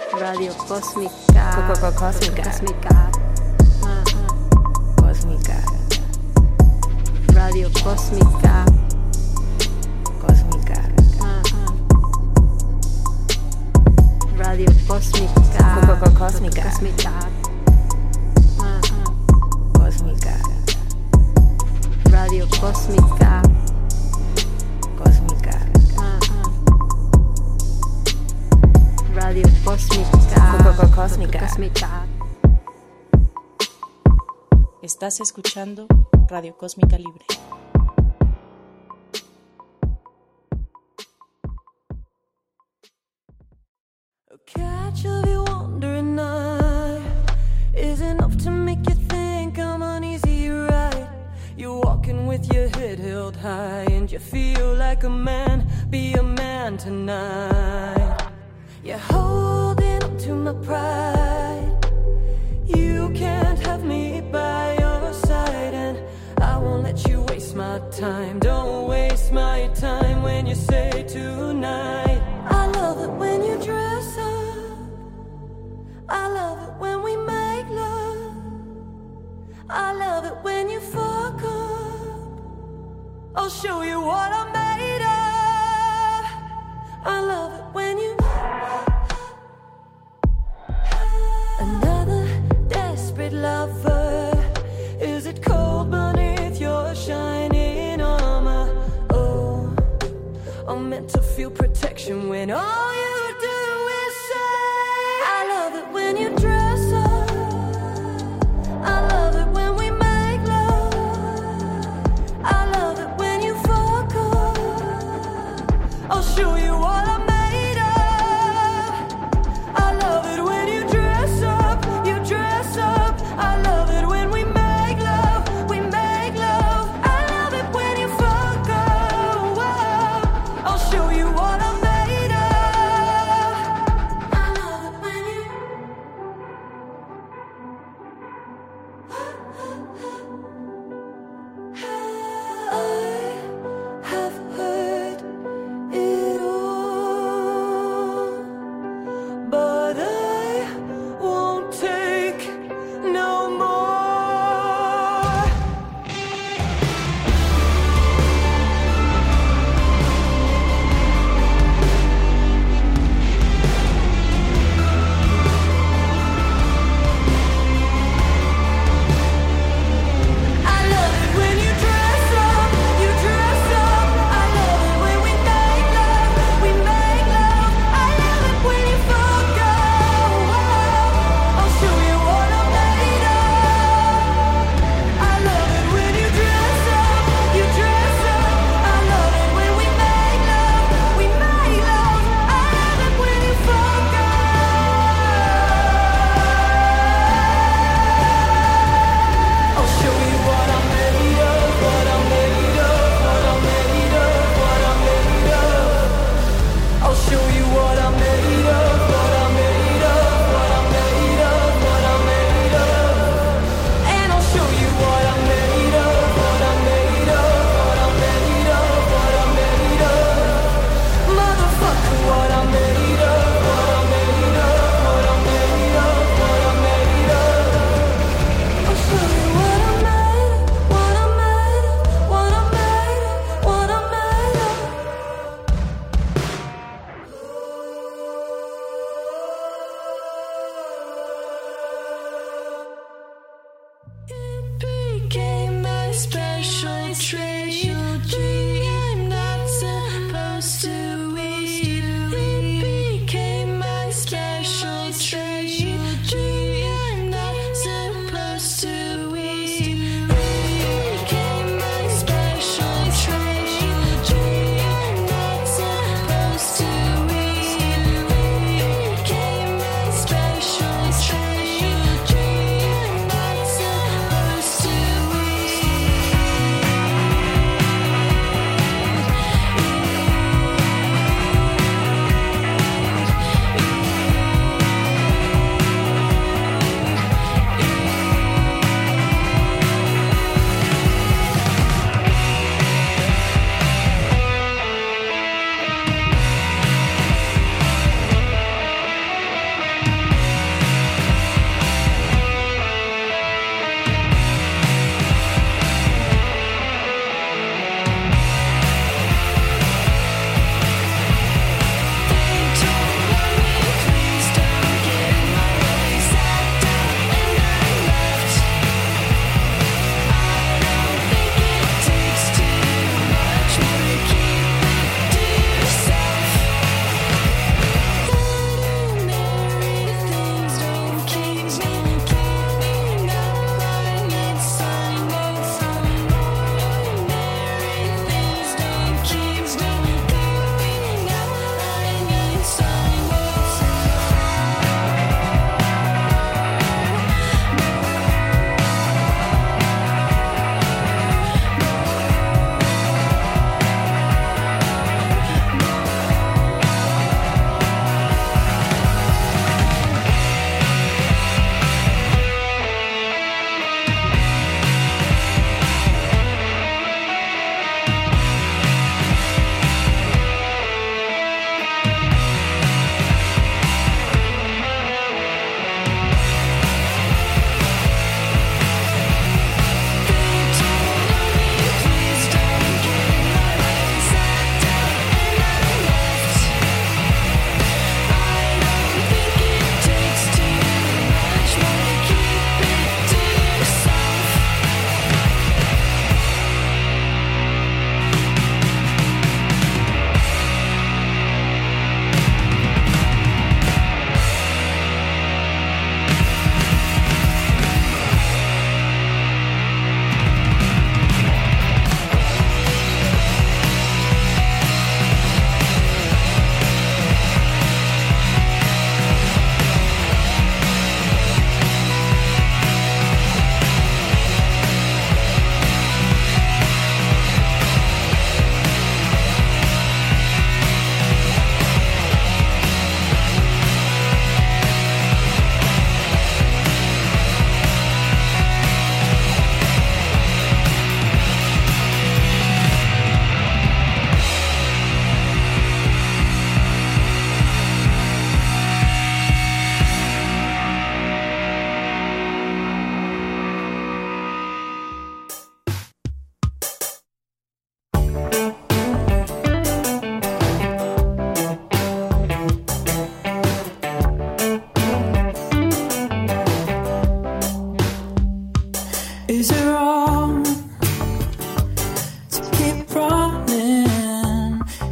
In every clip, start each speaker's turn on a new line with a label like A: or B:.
A: Radio Cósmica.
B: Cósmica.
A: Cósmica.
B: Cósmica.
A: Radio Cósmica.
B: Cósmica.
A: Radio Cósmica.
B: Cósmica.
A: Cósmica.
B: Cósmica.
A: Radio Cósmica.
B: Cósmica.
A: Radio Cósmica.
B: Cósmica.
A: Cósmica.
C: Estás escuchando Radio Cósmica Libre.
D: A catch of your wandering eye is enough to make you think I'm uneasy, right? You're walking with your head held high and you feel like a man, be a man tonight. You're holding on to my pride. You can't have me by your side, and I won't let you waste my time. Don't waste my time when you say tonight. I love it when you dress up. I love it when we make love. I love it when you fuck up. I'll show you what I'm made of. I love it when you. Another desperate lover. Is it cold beneath your shining armor? Oh, I'm meant to feel protection when all you do is say I love it when you dress up. I love it when we make love. I love it when you fuck up. I'll show you what I'm made of. I love it when you dress up. You dress up. I love it when we make love. We make love. I love it when you fuck up. I'll show you what I'm made of.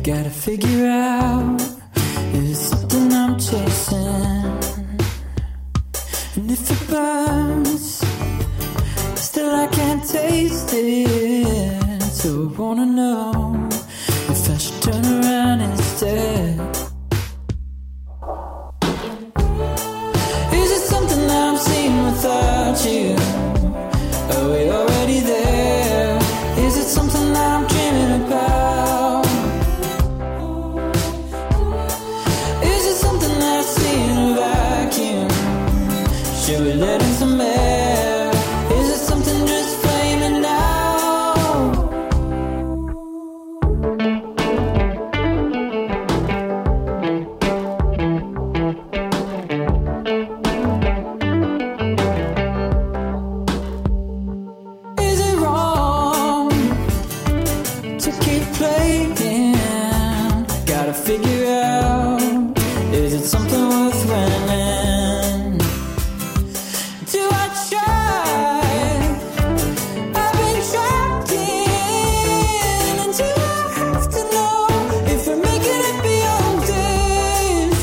E: Gotta figure out if it's something I'm chasing. And if it burns, still I can't taste it. So I wanna know if I should turn around instead. Is it something that I'm seeing without you? Are we already there? Is it something that I'm dreaming about? Is it something that I see in a vacuum? Should we let in some air? Is it something just flaming out? Is it wrong to keep playing? Gotta figure out, is it something worth winning? Do I try? I've been trapped in, and do I have to know if we're making it beyond this?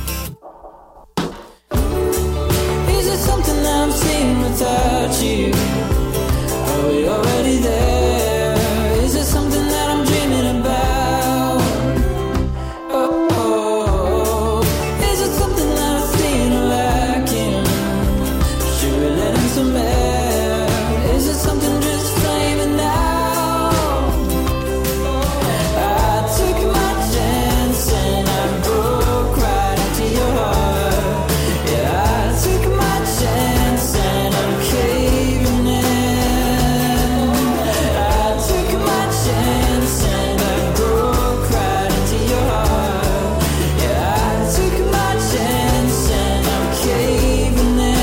E: Is it something that I'm seeing without you? Are we already there? Is it something that I'm dreaming about? Oh, is it something that I see in a vacuum? Should we let in some air? Is it something just flaming out? I took my chance and I broke right into your heart. Yeah, I took my chance and I'm caving in. I took my chance and I broke right into your heart. Yeah, I took my chance and I'm caving in.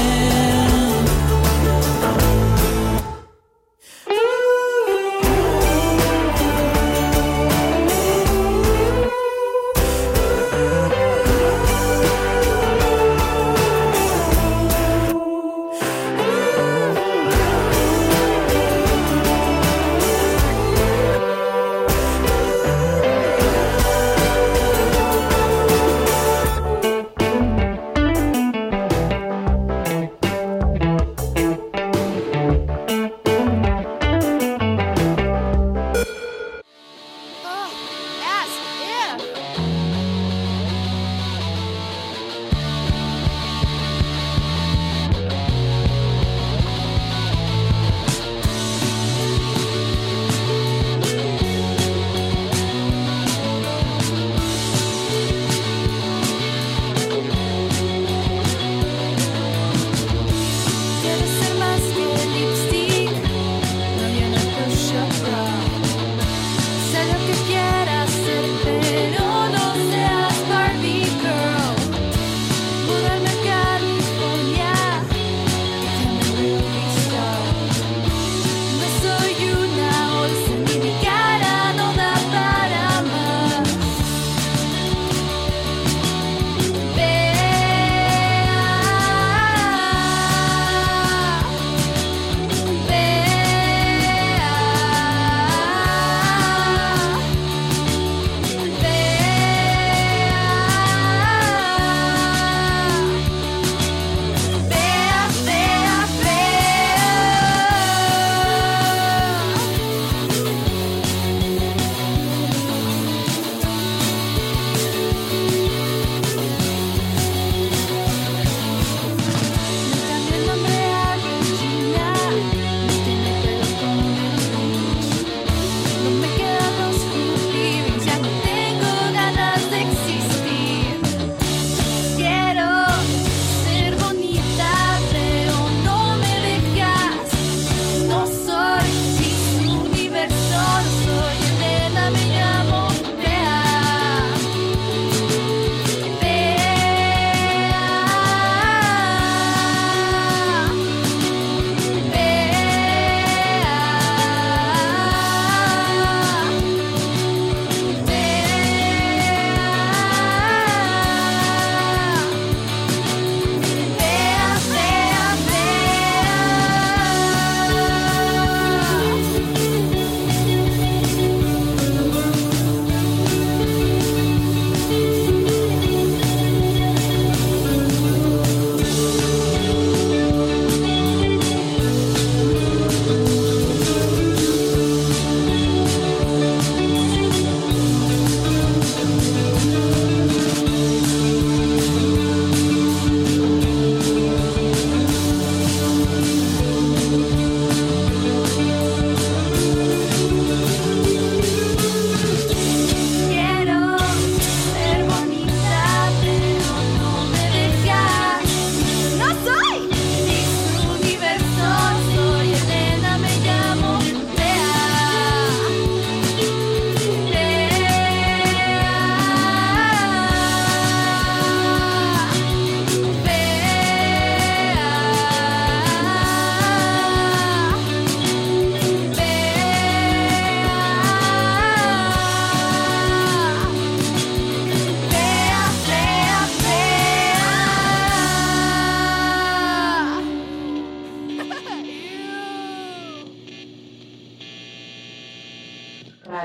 D: Quieres ser más que lipstick, no hay una push-up bra. Sé lo que quieras ser, pero no seas Barbie girl. Mudarme a California, que llame movie star. No soy una bolsa ni mi cara no da para más.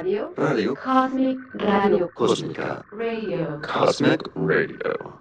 A: Radio
F: Cosmic
A: Radio
F: Cosmica
A: Radio
F: Cosmic Radio.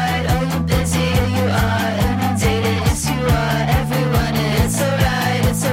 G: It's alright, it's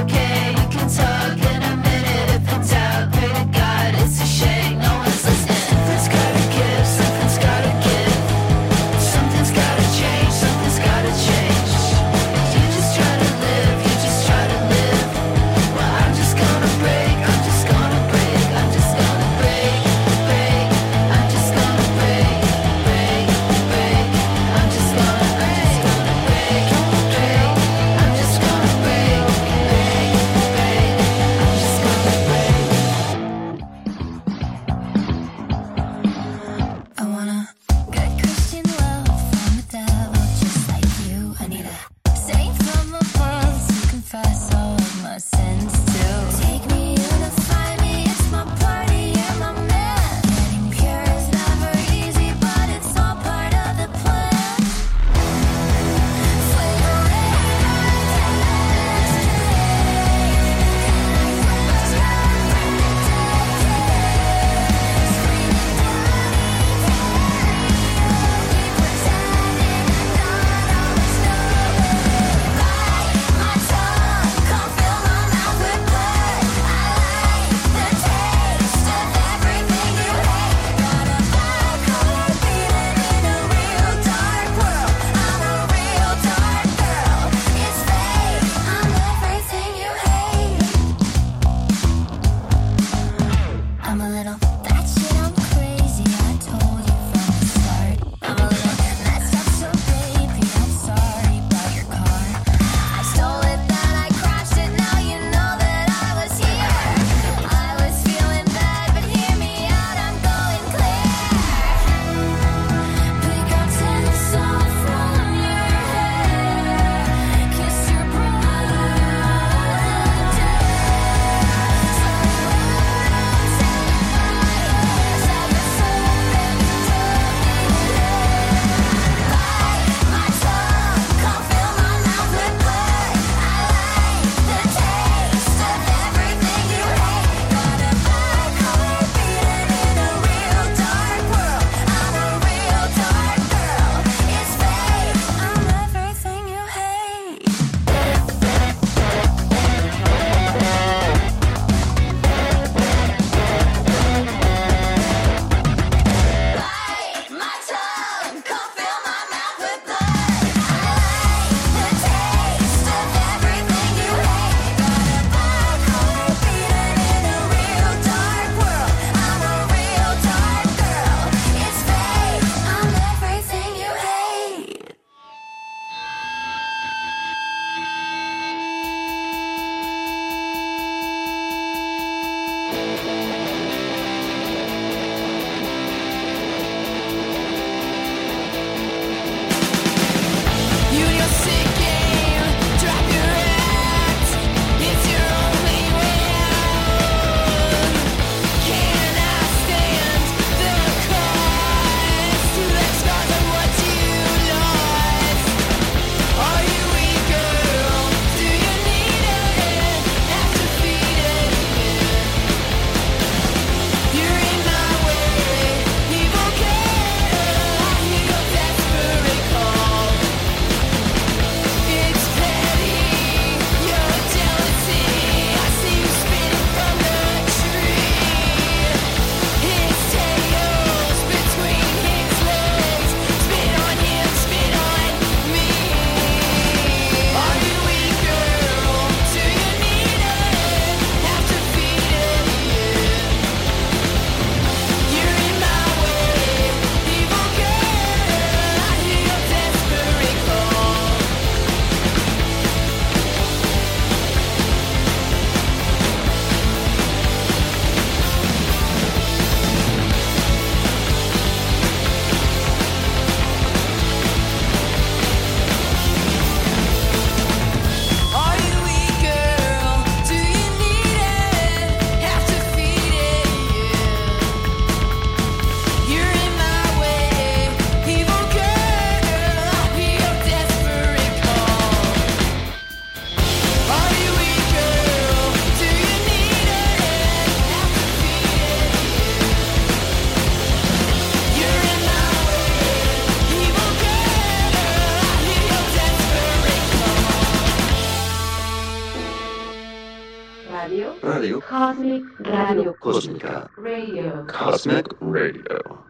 F: Radio
A: Cosmic
F: Radio Cósmica.
A: Radio.
F: Cosmic Radio.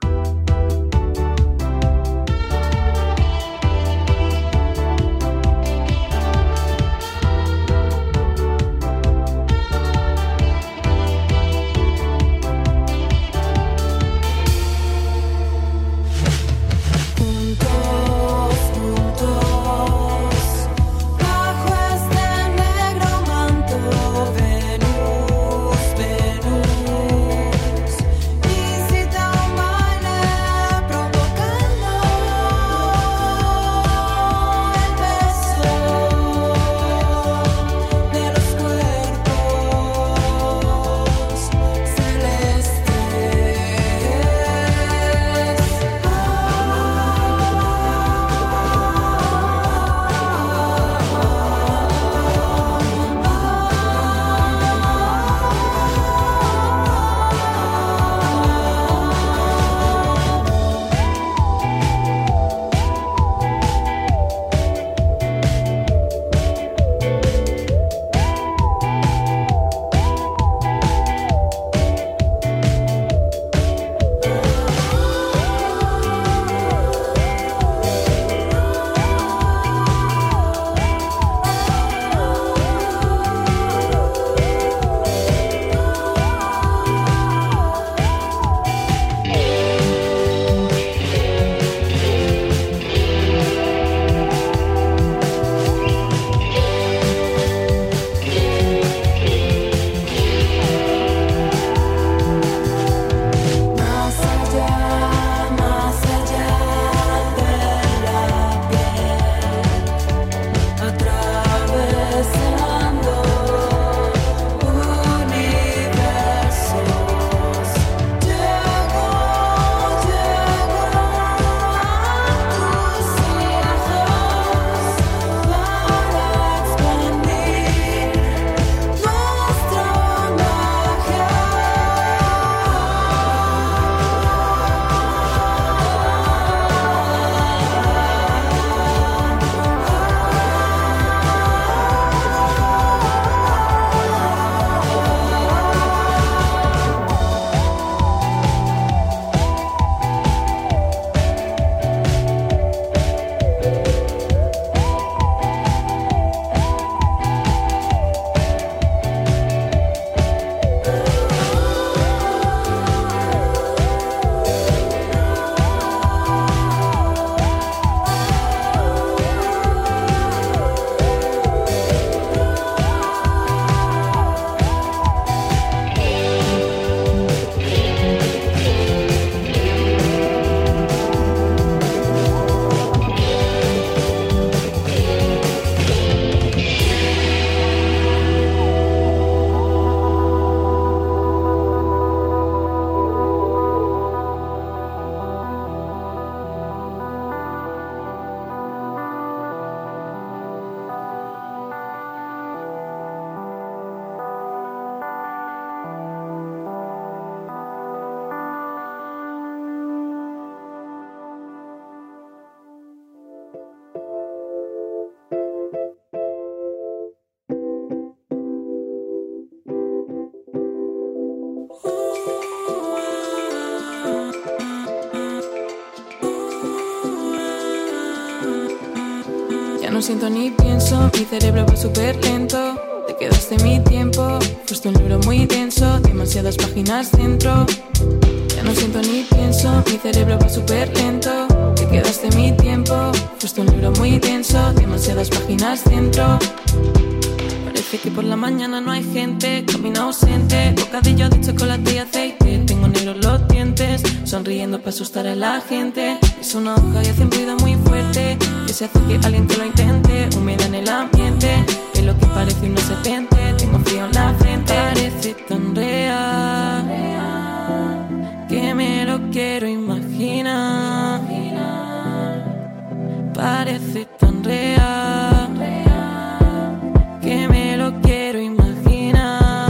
G: Ya no siento ni pienso, mi cerebro va súper lento. Te quedaste mi tiempo, fuiste un libro muy denso, demasiadas páginas dentro. Ya no siento ni pienso, mi cerebro va súper lento. Te quedaste mi tiempo, fuiste un libro muy denso, demasiadas páginas dentro. Parece que por la mañana no hay gente, camino ausente, bocadillo de chocolate y aceite. Tengo negros los dientes, sonriendo para asustar a la gente. Es una hoja y hace un ruido muy fuerte, que se hace que alguien que lo intente. Humedad en el ambiente, es lo que parece un no serpiente. Tengo frío en la frente, parece tan real que me lo quiero imaginar. Parece tan real que me lo quiero imaginar.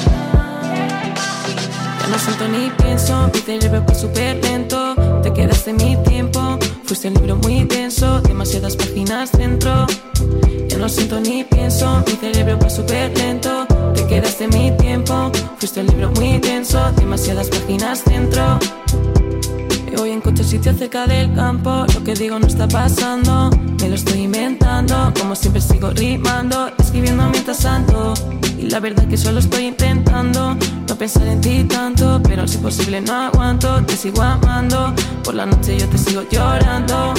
G: Ya no siento ni pienso, mi cerebro va súper lento. Te quedaste mi tiempo, fuiste un libro muy denso, demasiadas páginas dentro. Ya no siento ni pienso, mi cerebro va súper lento. Te quedaste en mi tiempo. Fuiste un libro muy denso, demasiadas páginas dentro. Me voy en coche a sitio cerca del campo. Lo que digo no está pasando, me lo estoy inventando. Como siempre sigo rimando, escribiendo mientras ando. Y la verdad que solo estoy intentando no pensar en ti tanto, pero si es posible no aguanto. Te sigo amando, por la noche yo te sigo llorando.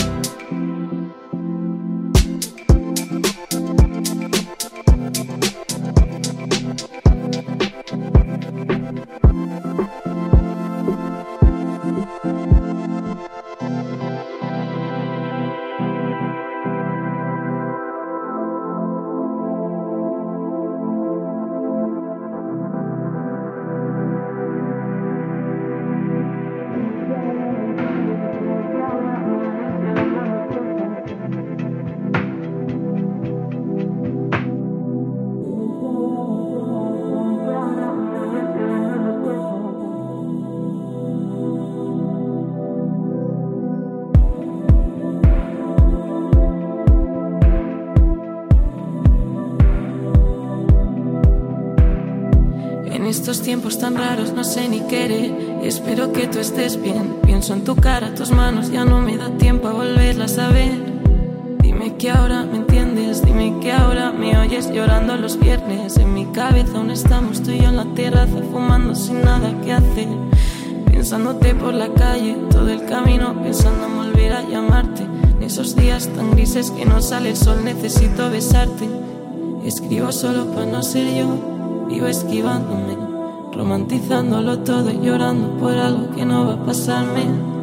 G: Estos tiempos tan raros no sé ni querer. Espero que tú estés bien. Pienso en tu cara, tus manos, ya no me da tiempo a volverlas a ver. Dime que ahora me entiendes, dime que ahora me oyes llorando los viernes. En mi cabeza aún estamos tú y yo en la terraza, fumando sin nada que hacer. Pensándote por la calle, todo el camino, pensando en volver a llamarte. En esos días tan grises que no sale el sol, necesito besarte. Escribo solo para no ser yo, vivo esquivándome, romantizándolo todo y llorando por algo que no va a pasarme.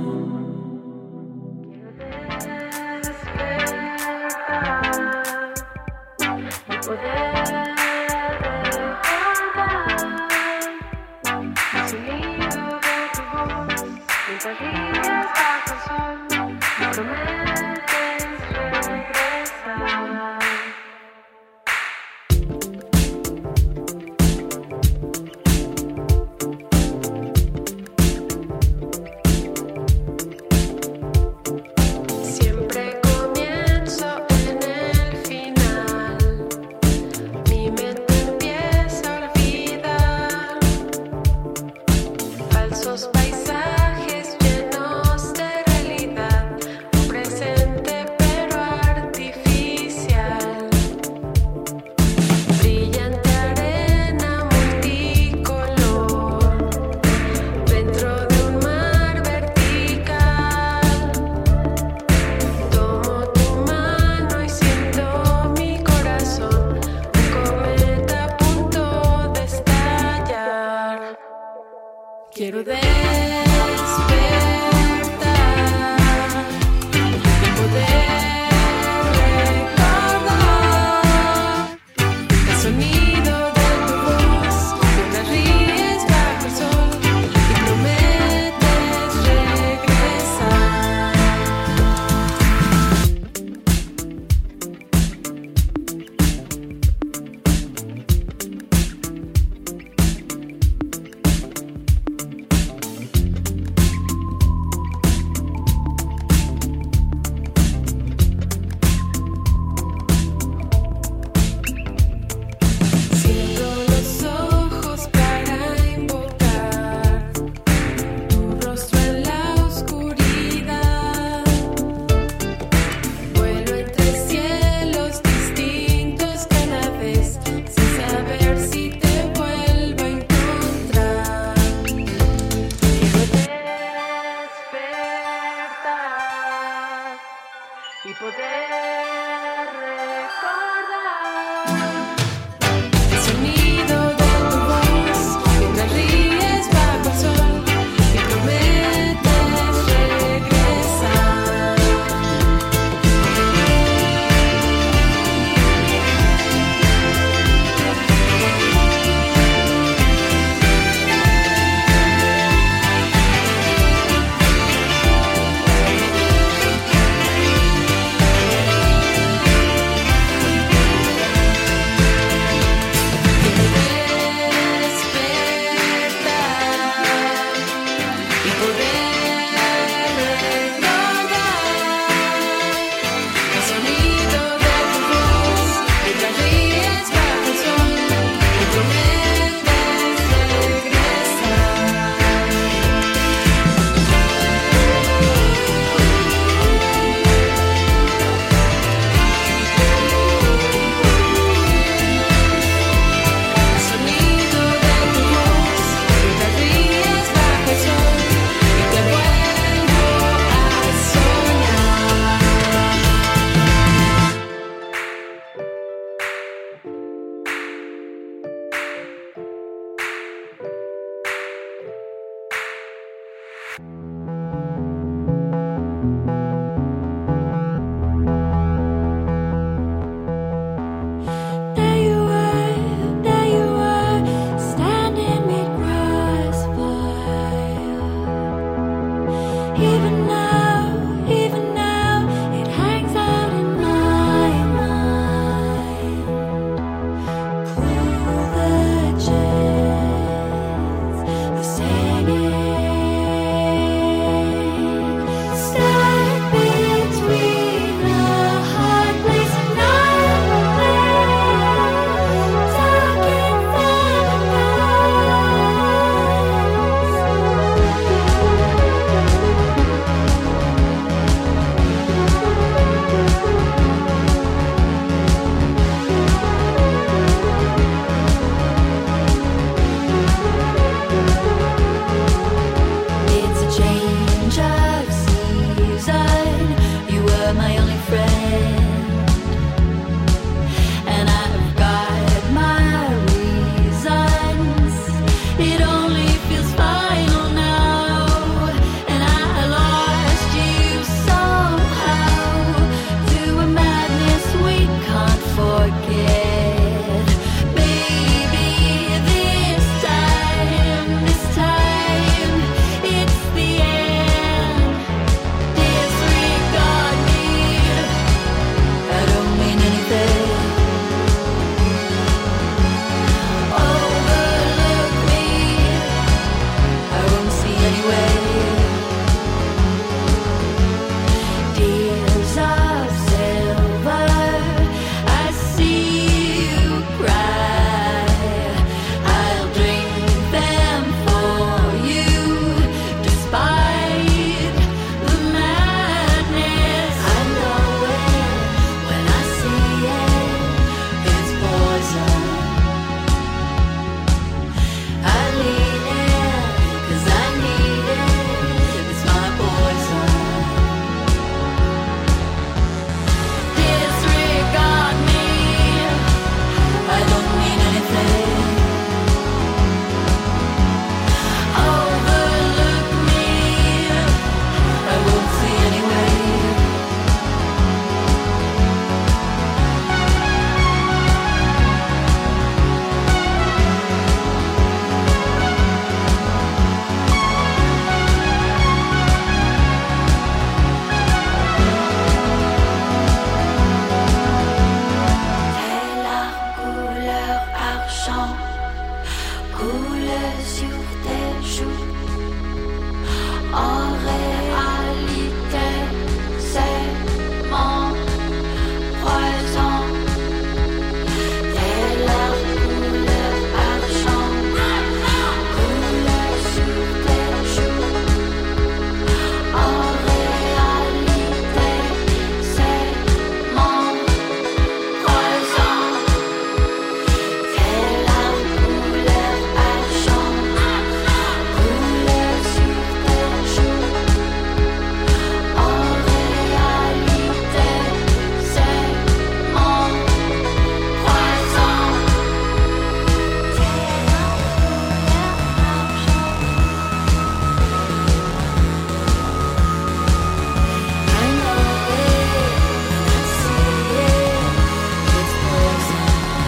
G: Quiero despertar, poder recordar el sonido de tu voz mientras ríes bajo el sol y prometes regresar.
H: coule sur tes joues. En réalité, c'est mon poison. Tes larmes couleur argent coule sur tes joues. En réalité, c'est mon poison. Tes larmes couleur argent coule sur tes joues. En réalité, c'est mon poison. I know it, I see it, it's poison.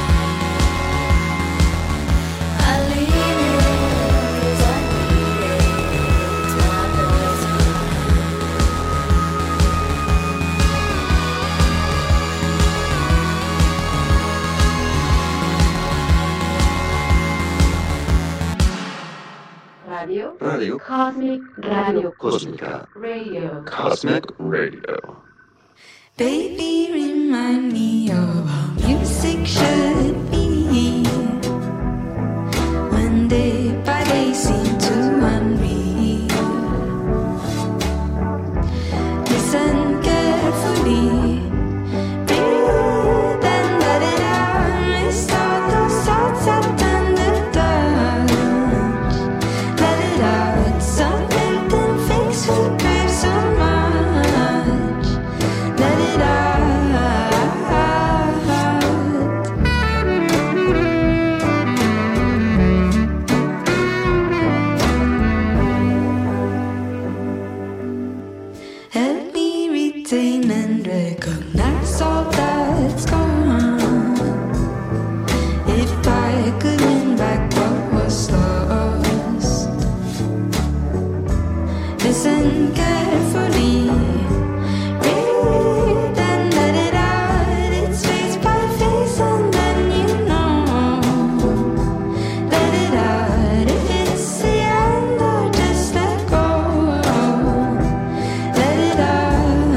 H: I leave you 'cause I need it, it's my poison.
A: Radio
F: Radio
A: Cosmic Radio
F: Cósmica.
A: Radio
F: Cosmic Radio.
E: Baby, remind me of how music should be. When day by day seem to unreal. Listen carefully. Breathe and let it out. Miss all those thoughts I've done the touch. Let it out. Some empty fakes will crave so much. Let it out. Help me retain and recognize all that's gone. If I could win back what was lost. Listen carefully. Breathe and let it out. It's face by face and then you know. Let it out. If it's the end or just let go. Let it out.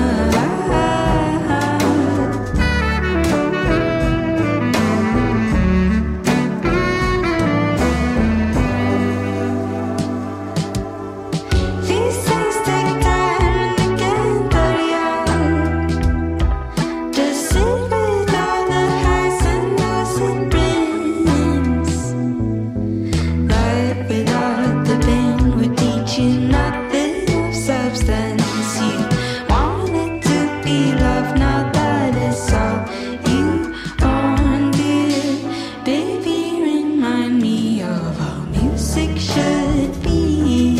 E: These things take time and they can't hurry out. Just sit with all the highs and lows it brings. Life without the pain would teach you nothing of substance. You wanted to be loved, now that is all you want, dear. Baby, remind me of how music should be.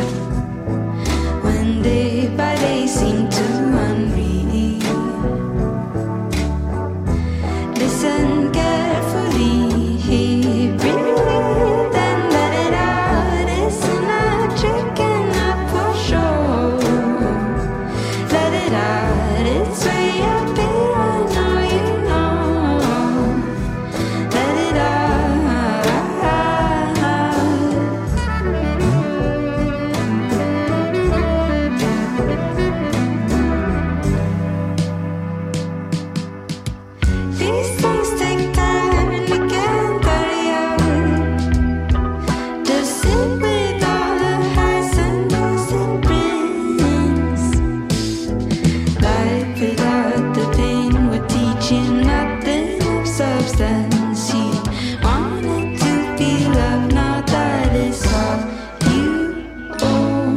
E: When day by day seem to unreal. Listen carefully. Breathe and let it out. Isn't that tricking up for sure? Let it out. It's way up here. I know you know. Let it These things take time and we can't hurry out. Just sit with all the highs and lows it brings. Life without the pain would teach you nothing of substance. You wanted to be loved, now that is all you own.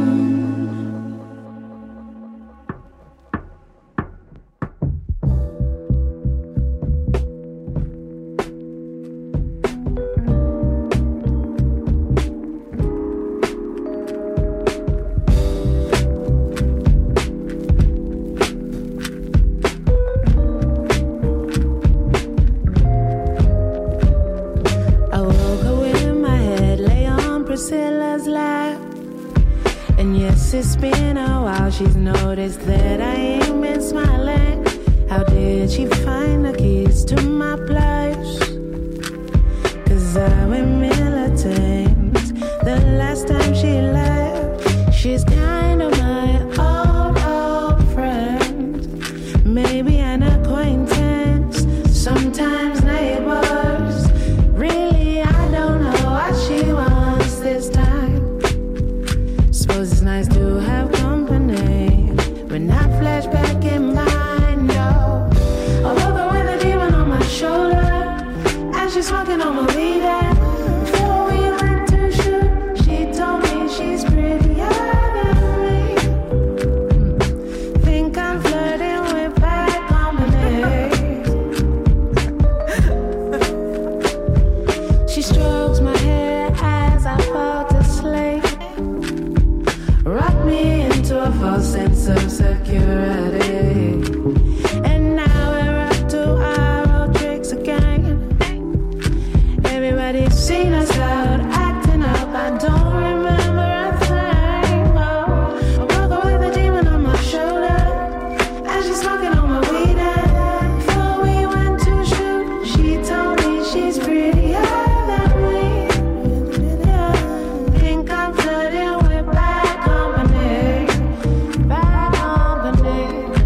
I: I woke up with my head lay on Priscilla's lap. And yes, it's been a while, she's noticed that I ain't been smiling. How did she find the keys to my place? 'Cause I've been militant security. And now we're up to our old tricks again. Everybody's seen us out, acting up. I don't remember a thing. Oh, I walk away with a demon on my shoulder as she's smoking on my weed. And before we went to shoot, she told me she's prettier than me. Think I'm flirting with bad company, bad company.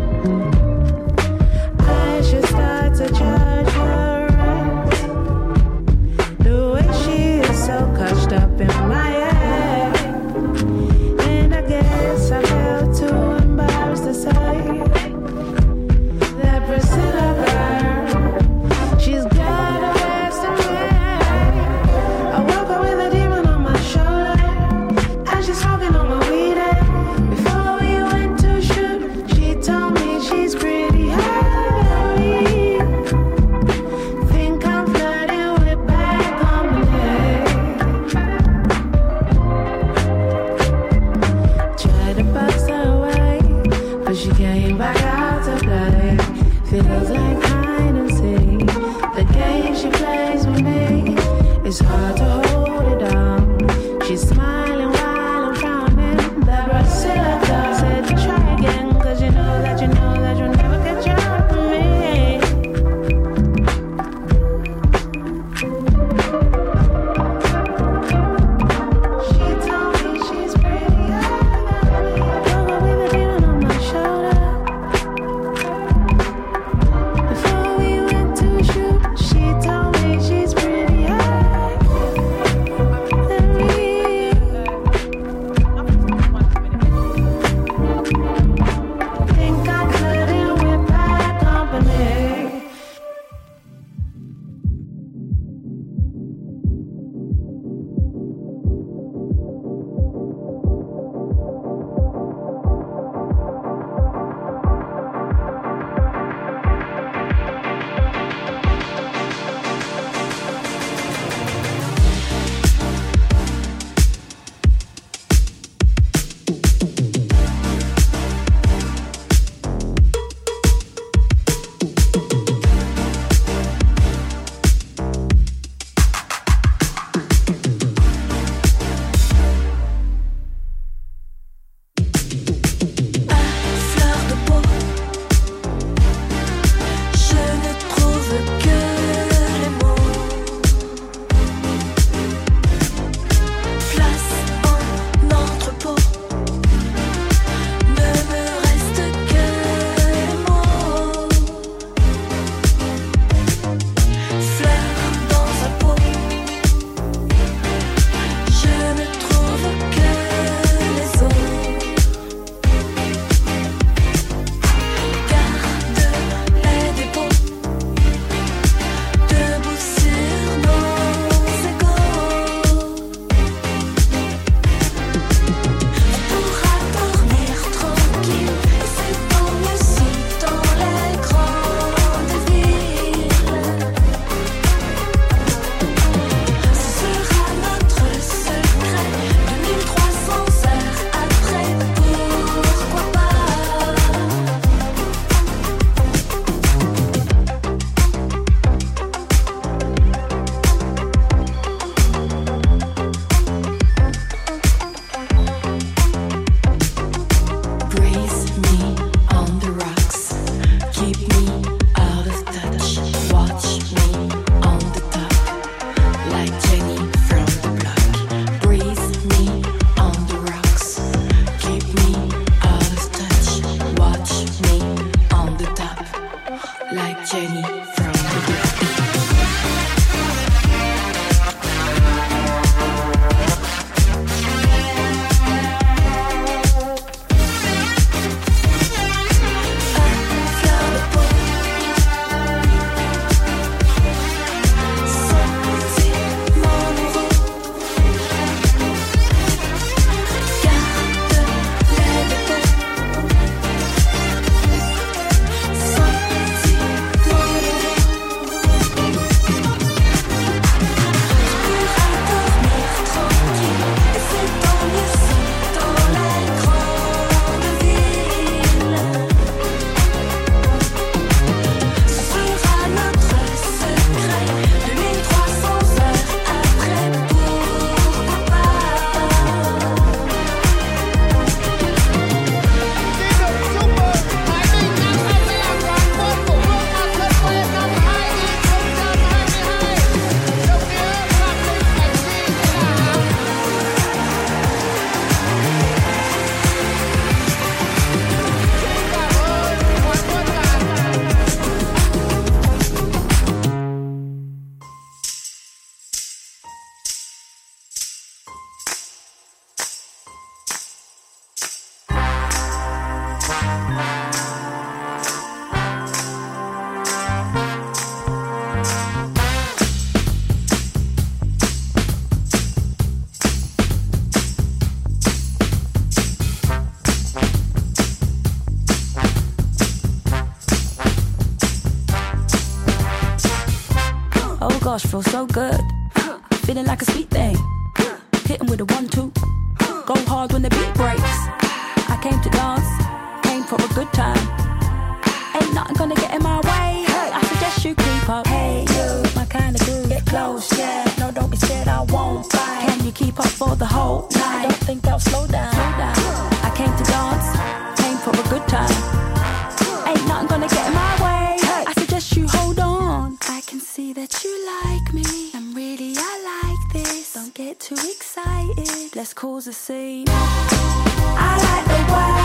D: feels so good. Feeling like a sweet thing. Hitting with a 1-2. Go hard when the beat breaks. I came to dance, came for a good time. Ain't nothing gonna get in my way. I suggest you creep up. Hey, you, my kind of groove. Get close, yeah. No, don't be scared, I won't fight. Can you keep up for the whole night? I don't think I'll slow down. I came to dance, came for a good time. Ain't nothing gonna get in my way. I suggest you hold on. I can see that you like me, and really I like this. Don't get too excited, let's cause a scene. I like the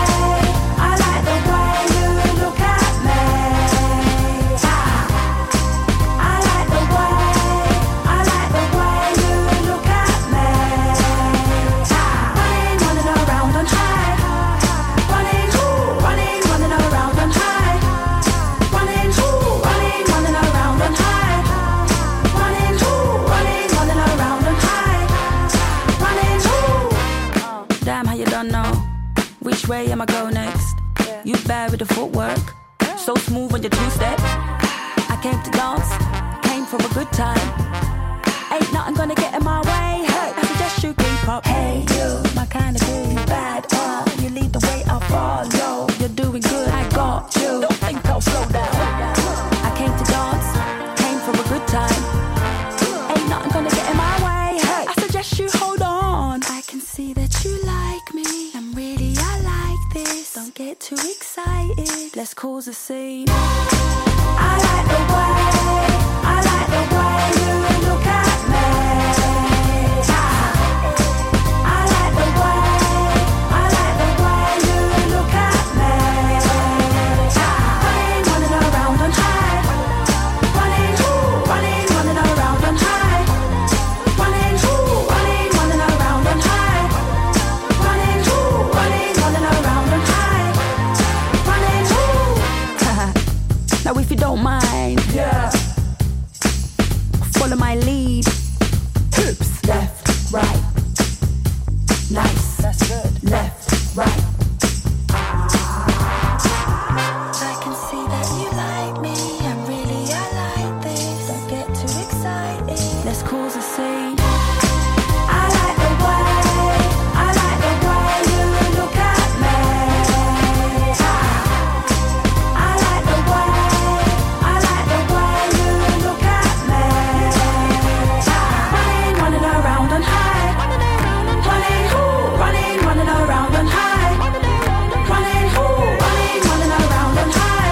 D: way you look at me. I like the way you look at me. Running around on high. Running around on high. Running around on high. Running around on high. Damn, how you don't know? Which way am I go next? You bad with the footwork, so smooth on your two-step. I came to dance, came for a good time. Ain't nothing gonna get in my way. I suggest you keep up. Hey, you, my kind of groove, you bad. You lead the way, I'll follow. You're doing good, I got you. Don't think I'll slow down. I came to dance, came for a good time. Ain't nothing gonna get in my way. I suggest you hold on. I can see that you like me, and really I like this. Don't get too excited, let's cause a scene. I like the way you look at me. I like the way you look at me. Running around on high. Running around on high. Running around on high. Running around on high. Now if you don't mind, yeah, follow my lead. Hips, left, right. Nice, that's good. Left, right. I can see that you like me, and really I like this. Don't get too excited, let's cause a scene. I like the way you look at me. I like the way you look at me. Running around on high. Running around on high. Running around on high. Running around on high.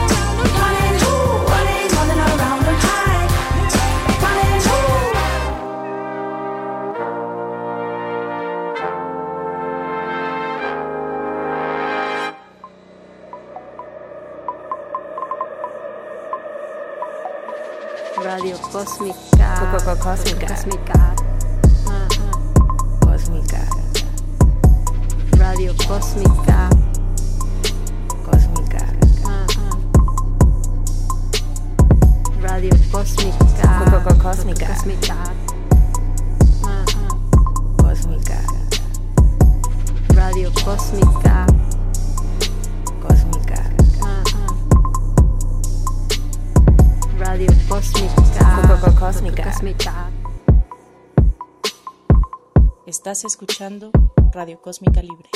A: Radio Cósmica.
B: Cósmica.
A: Cósmica.
B: Cósmica.
A: Radio Cósmica.
B: Cósmica.
A: Radio Cósmica.
B: Cósmica.
A: Cósmica.
B: Cósmica.
A: Radio Cósmica.
B: Cósmica.
A: Radio Cósmica.
B: Cósmica.
A: Cósmica.
C: Estás escuchando Radio Cósmica Libre.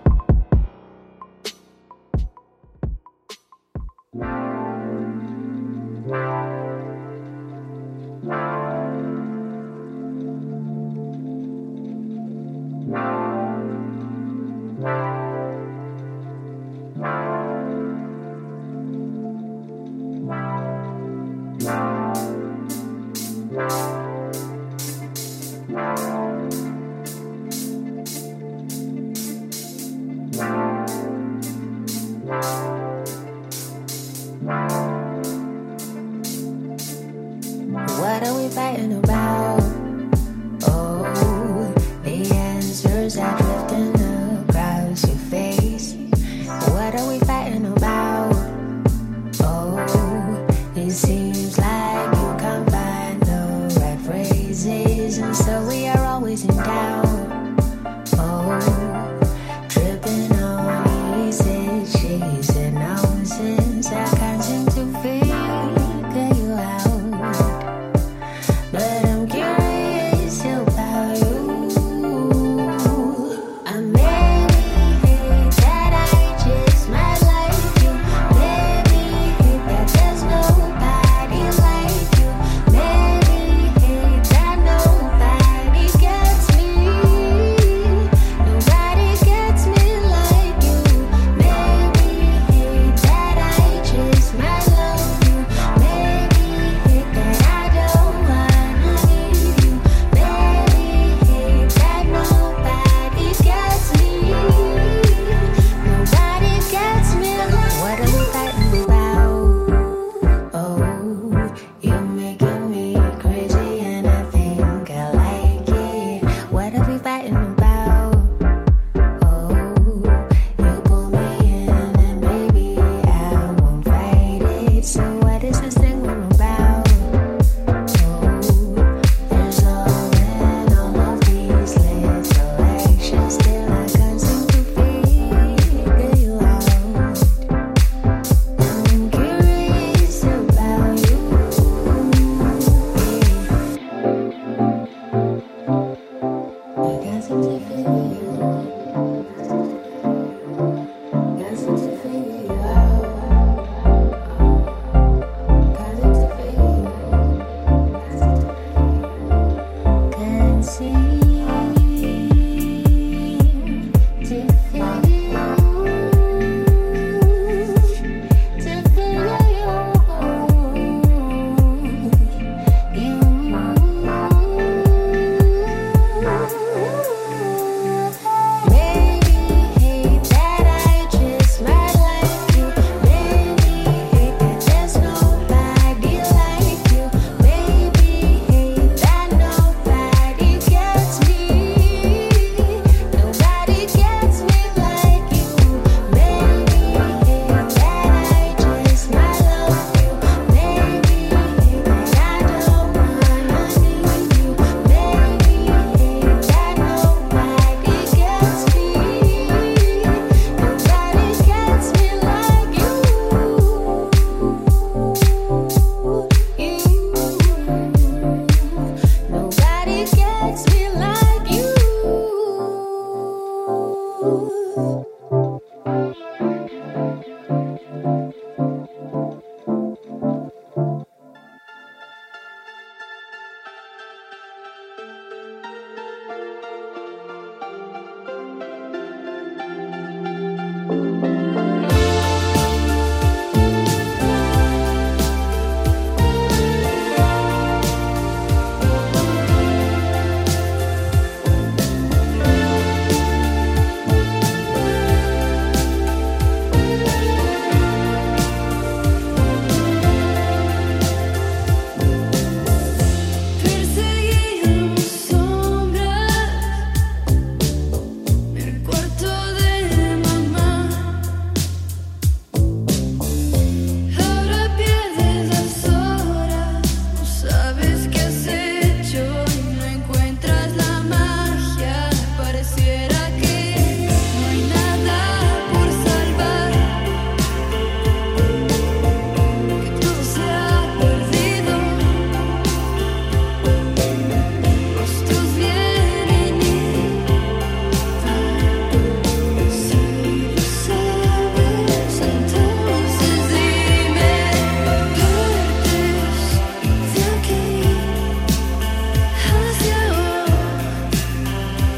H: What are we fighting about? Oh, the answers are drifting across your face. What are we fighting about? Oh, it seems like you can't find the right phrases, and so we are always in doubt. Oh, tripping on easy she's and nonsense. I can't seem to figure you out. But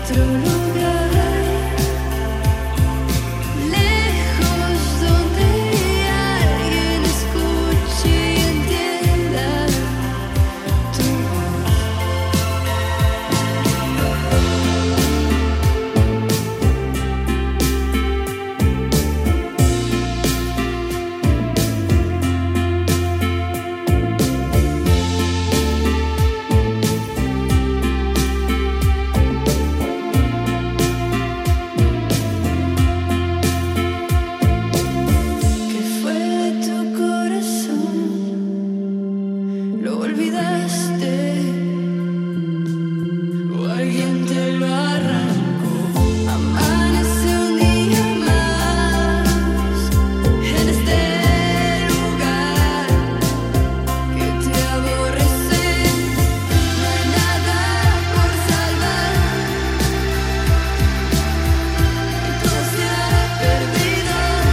J: otro lugar, lejos donde alguien escuche y entienda tu voz. ¿Qué fue de tu corazón? ¿Lo olvidaste? ¿O alguien te lo arrancó? Amanece un día más en este lugar que te aborrece. No hay nada por salvar y todo se ha perdido.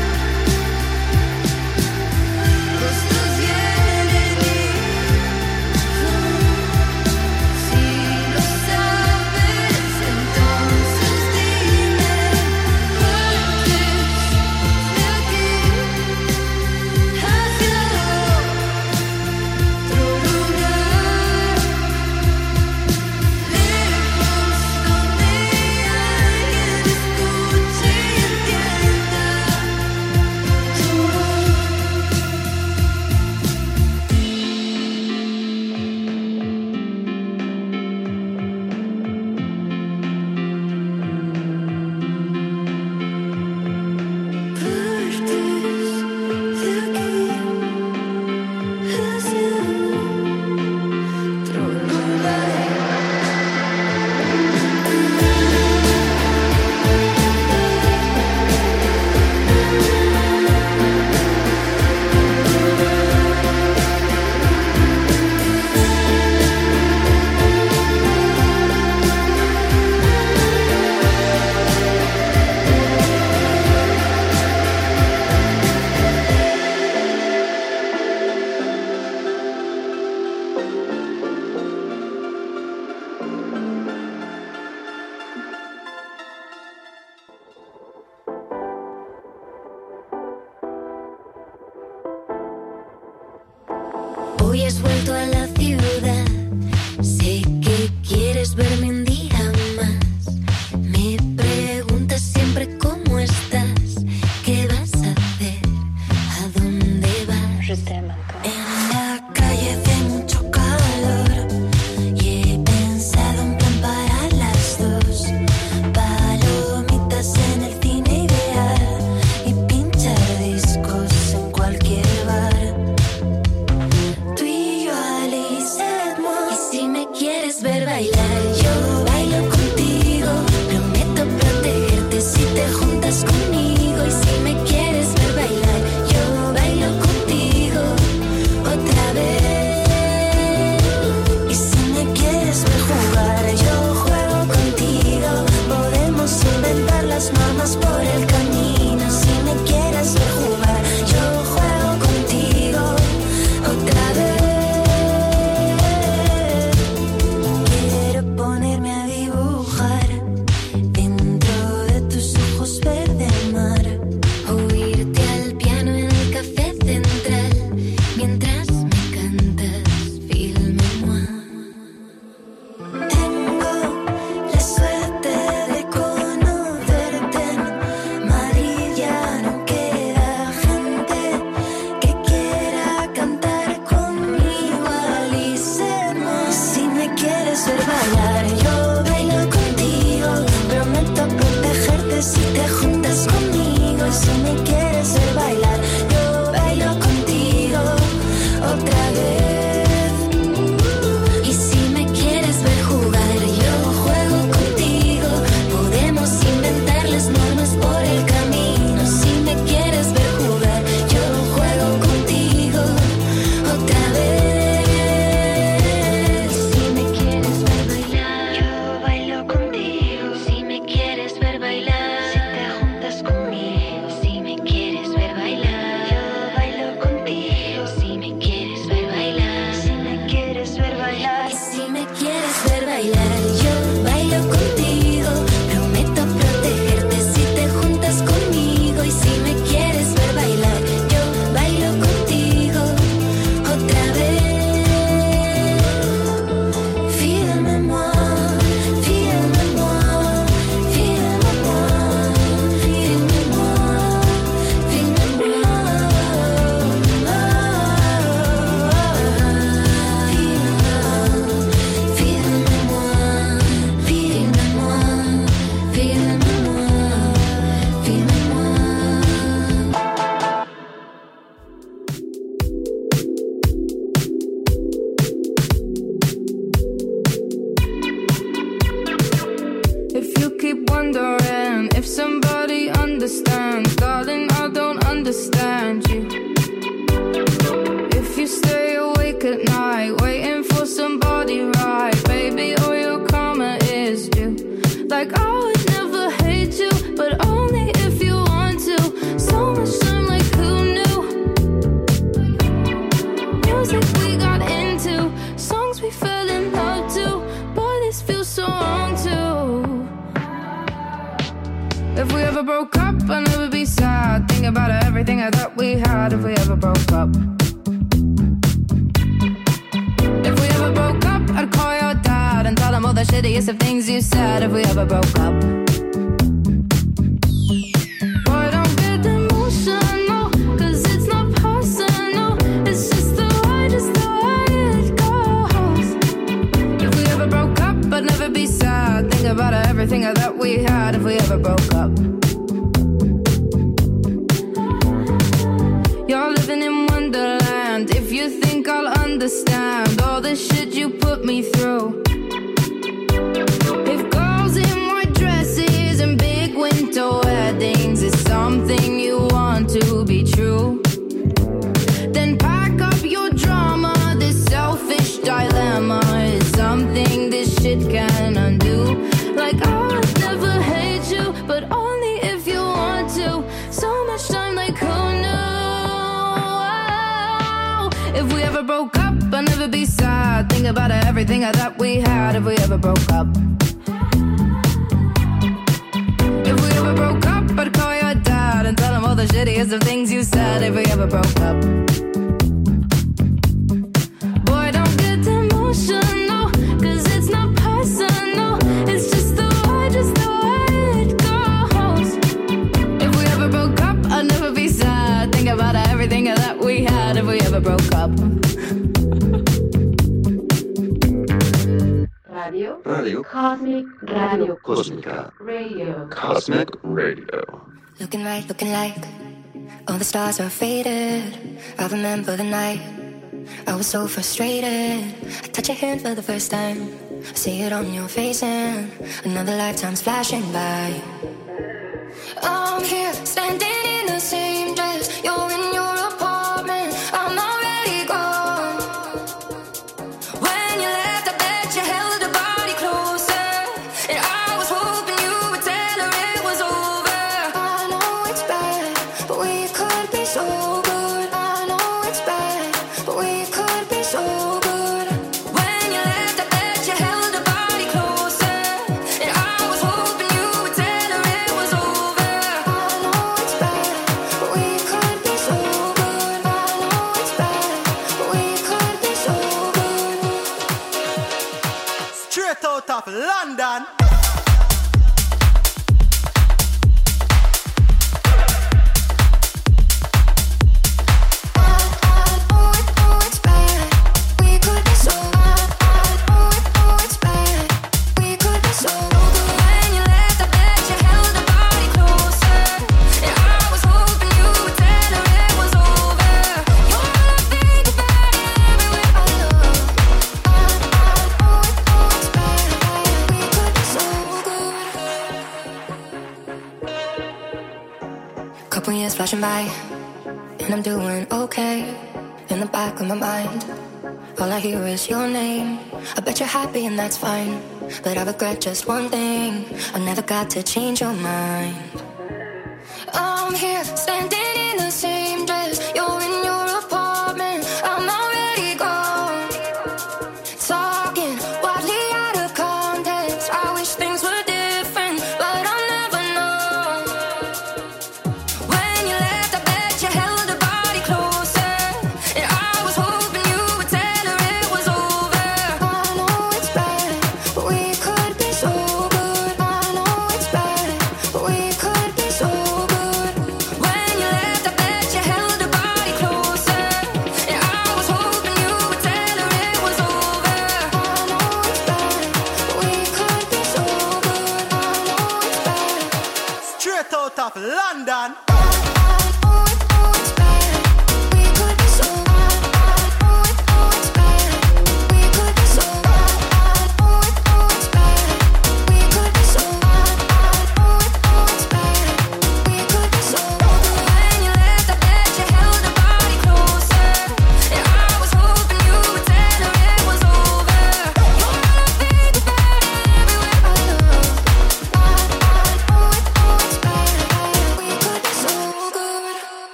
J: Rostros vienen y van. Si lo sabes, entonces dime. Partes de aquí hacia otro lugar, lejos donde alguien escuche y entienda tu voz. Partes de aquí hacia otro lugar. Hoy has vuelto a la ciudad, sé que quieres verme un día más. Me preguntas siempre cómo estás, qué vas a hacer, a dónde vas. En la calle hace mucho calor y he pensado en plan para las dos. Palomitas en el cine ideal y pinchar discos en cualquier bar. Tú y yo al
G: If you keep wondering if somebody understands, darling, I don't understand you. If you stay awake at night, waiting for somebody right, baby, all your karma is due. Like I would never hate you, but only if you want to. So much time, like who knew? Music we got into, songs we fell in love to. Boy, this feels so wrong too. If we ever broke up, I'd never be sad. Think about everything I thought we had. If we ever broke up, if we ever broke up, I'd call your dad and tell him all the shittiest of things you said. If we ever broke up, boy, don't get emotional, 'cause it's not personal. It's just the way it goes. If we ever broke up, I'd never be sad. Think about everything I thought we had. If we ever broke up, you're living in Wonderland. If you think I'll understand all the shit you put me through. If girls in white dresses and big winter weddings is something you want to be true, then pack up your drama. This selfish dilemma is something this shit can undo. Like I would never hate you, but only if you want to. So much time, like who knew? If we ever broke up, I'd never be sad. Think about everything I thought we had. If we ever broke up, if we ever broke up, I'd call your dad and tell him all the shittiest of things you said. If we ever broke up, boy, don't get emotional, 'cause it's not personal. It's just the way it goes. If we ever broke up, I'd never be sad. Think about everything that we had. If we ever broke up.
F: Radio
A: Cosmic Radio
F: Cósmica.
A: Radio
F: Cosmic Radio.
H: Looking right, looking like all the stars are faded. I remember the night I was so frustrated. I touch your hand for the first time, I see it on your face, and another lifetime's flashing by. I'm here, standing in the same dress. You're in your apartment, I'm already gone. When you left, I bet you held her body closer, and I was hoping you would tell her it was over. I know it's bad, but we could be so good. I know it's bad, but we could be so good. When you left, I bet you held her body closer, and I was hoping you would tell her it was over. I know it's bad, but we could be so good. I know it's bad, but we could be so good.
K: Straight out of London.
H: Couple years flashing by, and I'm doing okay. In the back of my mind, all I hear is your name. I bet you're happy and that's fine, but I regret just one thing: I never got to change your mind. I'm here, standing in the same dress. You're in your apartment, I'm already gone. Talking wildly out of context. I wish things were different, but I'll never know. When you left, I bet you held her body closer, and I was hoping you would tell her it was over. I know it's bad, but we could be so good. I know it's bad, but we could be so good. When you left, I bet you held her body closer, and I was hoping you would tell her it was over. I know it's bad, but we could be so good. I know it's bad.
K: Straight out of London.
H: We could be so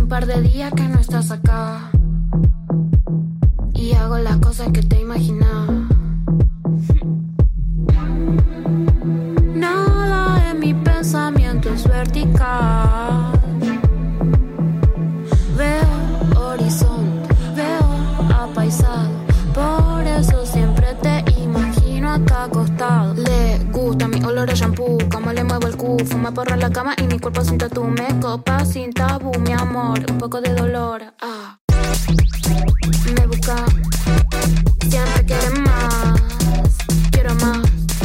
G: un par de días que no estás acá y hago las cosas que te imaginaba. Nada en mi pensamiento es vertical. Veo horizonte, veo apaisado. Por eso siempre te imagino acá acostado. Le gusta mi olor a shampoo, como le muevo el cu. Fuma porro en la cama y mi cuerpo sin tatú. Me copa sin tabú, mi amor, un poco de dolor. Me busca, siempre quiere más. Quiero más.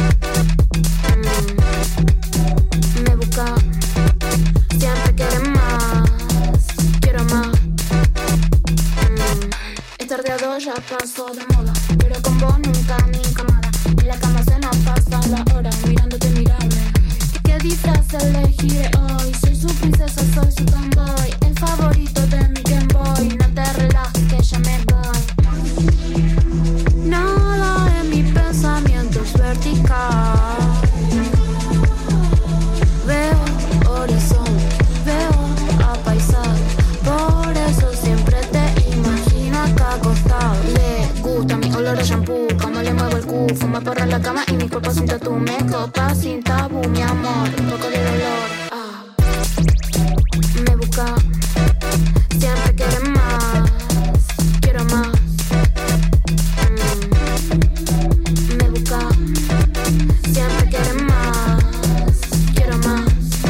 G: Me busca, siempre quiere más. Quiero más. Estar de a dos ya pasó de moda, pero con vos nunca mi camada. En la cama se nos pasa la hora, mirándote mirarme. ¿Qué disfraz elegiré hoy? Soy su princesa, soy su tomboy, el favorito de mi Game Boy. No te relajes que ya me voy. Nada en mi pensamiento es vertical. Veo horizonte, veo apaisado. Por eso siempre te imagino acá acostado. Le gusta mi olor a shampoo, como le muevo el cu. Fuma porro en la cama y mi cuerpo sin tatú. Me copa sin tabú, mi amor, un poco de dolor. Me busca, siempre quiere más. Quiero más. Me busca, siempre quiere más. Quiero más.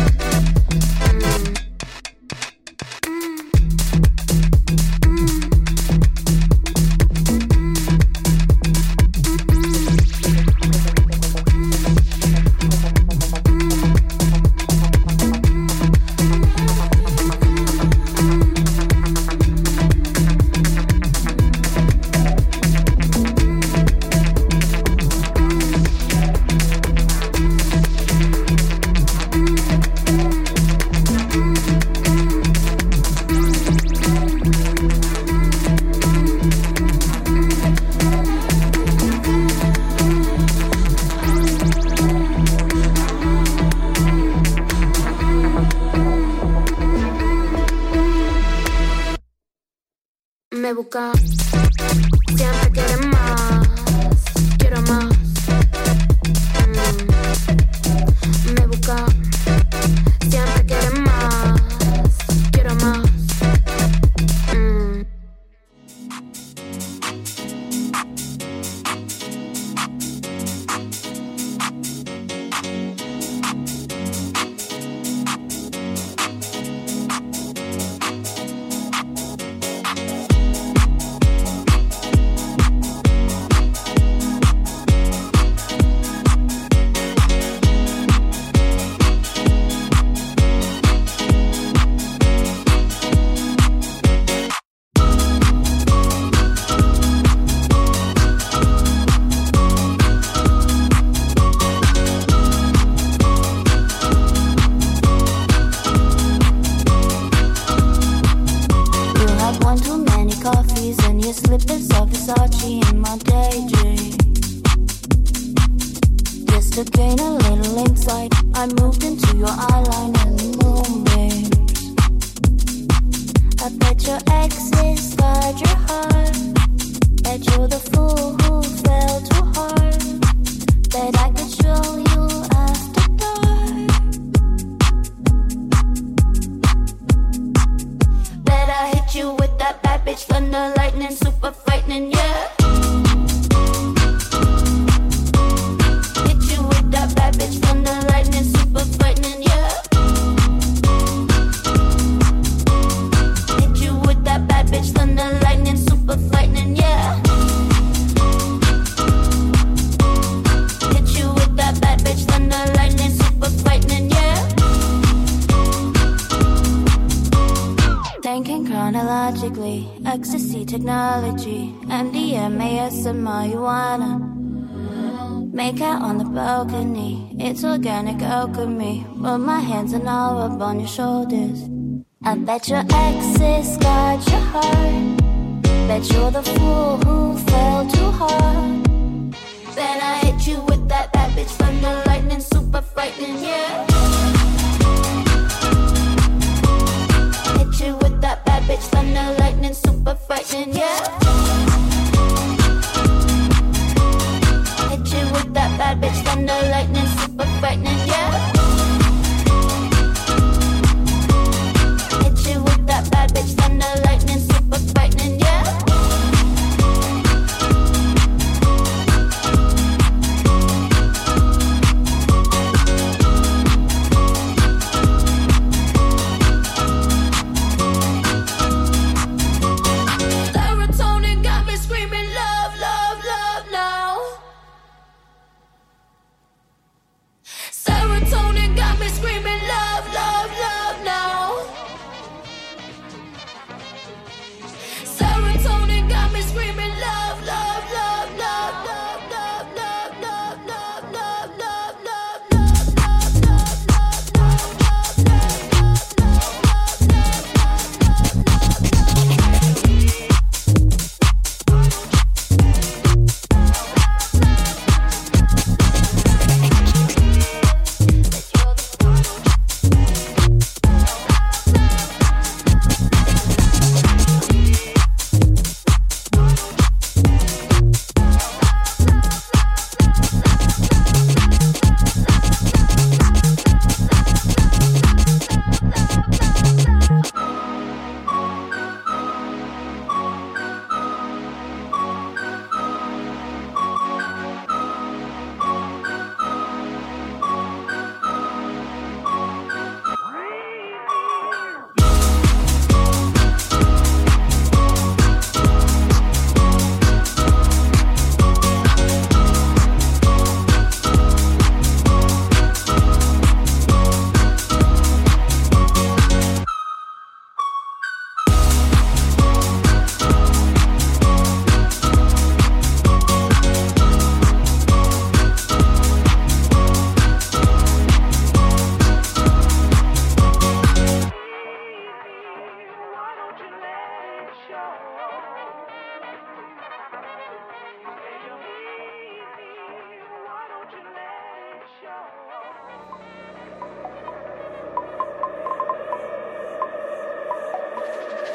G: Me busca, siempre quiere más. Quiero más. Me busca, siempre quiere más. Quiero más. Ecstasy, technology, MDMA, and marijuana. Make out on the balcony. It's organic alchemy. Rub my hands and I'll rub on your shoulders. I bet your exes got your heart. Bet you're the fool who fell too hard. Then I hit you with that bad bitch thunder, lightning, super frightening, yeah. Hit you with that bad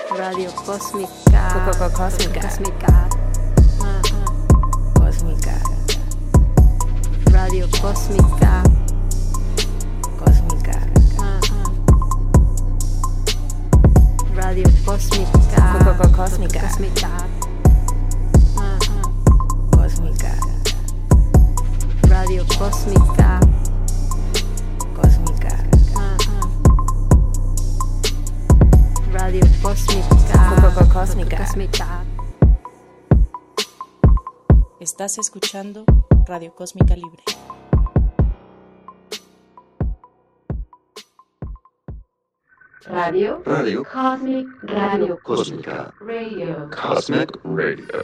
A: Radio Cósmica.
B: Cósmica.
A: Cósmica.
B: Cósmica.
A: Radio Cósmica.
B: Cósmica.
A: Radio Cósmica.
B: Cósmica.
A: Cósmica.
B: Cósmica.
A: Radio Cósmica.
B: Cósmica.
A: Radio Cósmica.
B: Cósmica.
A: Cósmica.
C: Estás escuchando Radio Cósmica Libre.
F: Radio
A: Cosmic Radio.
F: Cósmica.
A: Radio.
F: Cosmic Radio.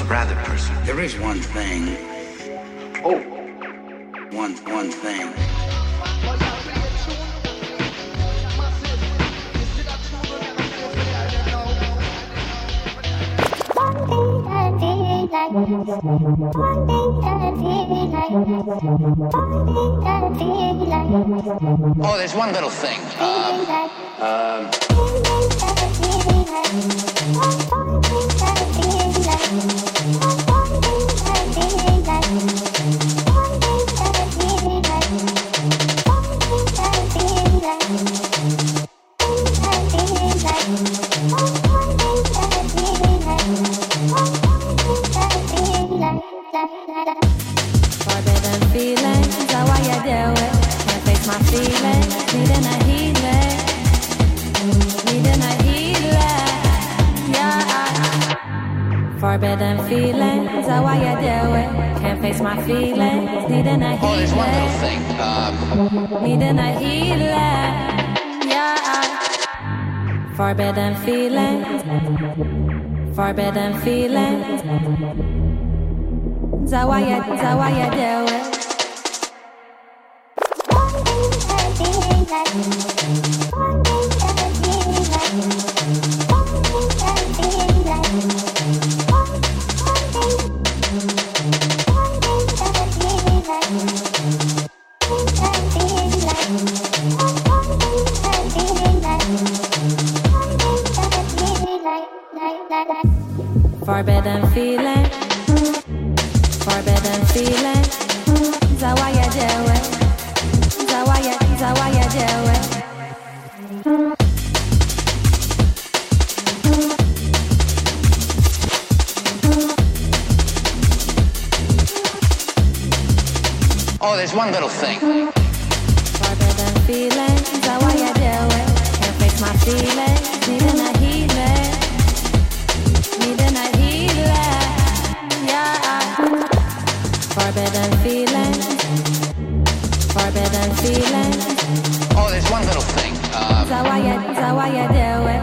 L: rather personal. There is one thing. Oh, one thing. Oh, there's one little thing.
H: Forbidden feelings, how I you do it? Can't face my feelings, needing a healing, needing a healing, yeah. Forbidden feelings, how I you do it? Can't face my feelings, needing a healing.
L: Oh, there's one little thing.
H: Needing a healing, yeah. Forbidden feelings, forbidden feelings. How I you do it? Forbidden feeling, forbidden feeling. How I you do it? How I you do it?
L: Oh, there's one little thing.
H: Forbidden feelings, how I you do it? Can't fix my feelings, needing a healing, needing a healing, yeah. Forbidden feelings, forbidden feelings.
L: Oh, there's one little thing.
H: How I you do it?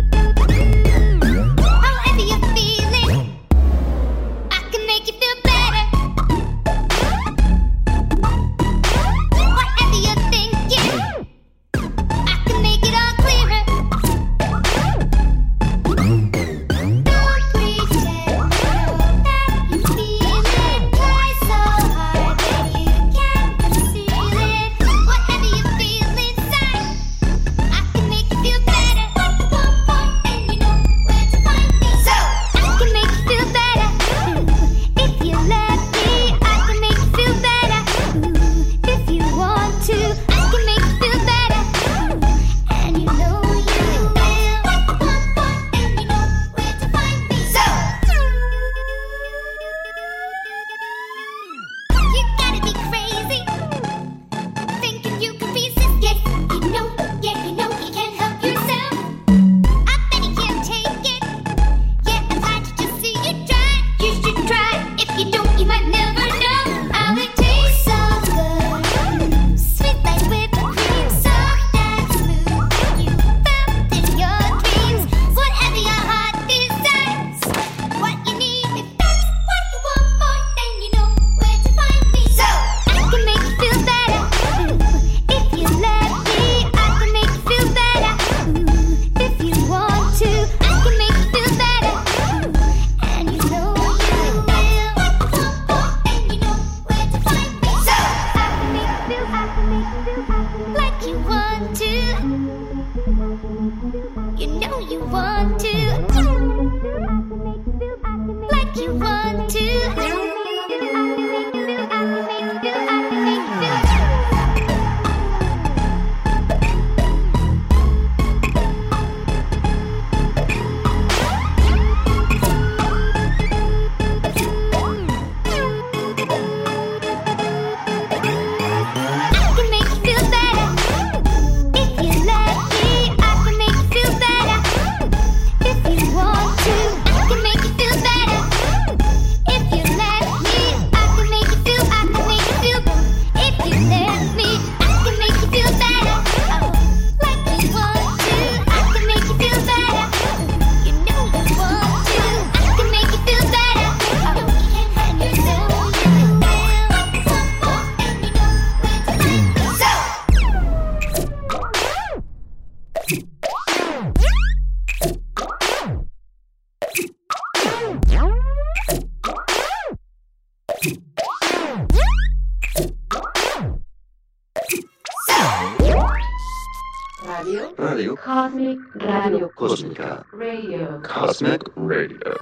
J: However you're feeling, I can make you feel better. you want to.
F: Radio.
A: Cosmic Radio.
F: Cosmica.
A: Radio.
F: Cosmic Radio.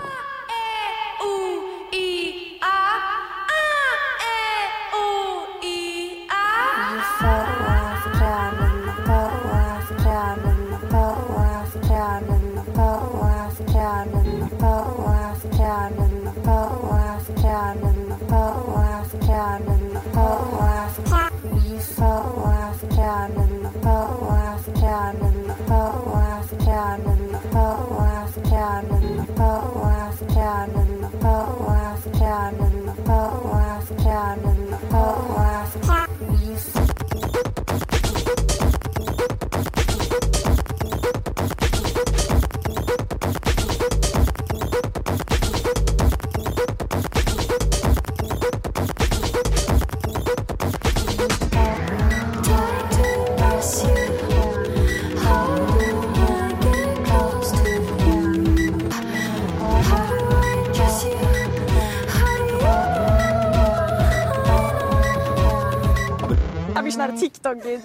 M: Habe ich nach TikTok geht.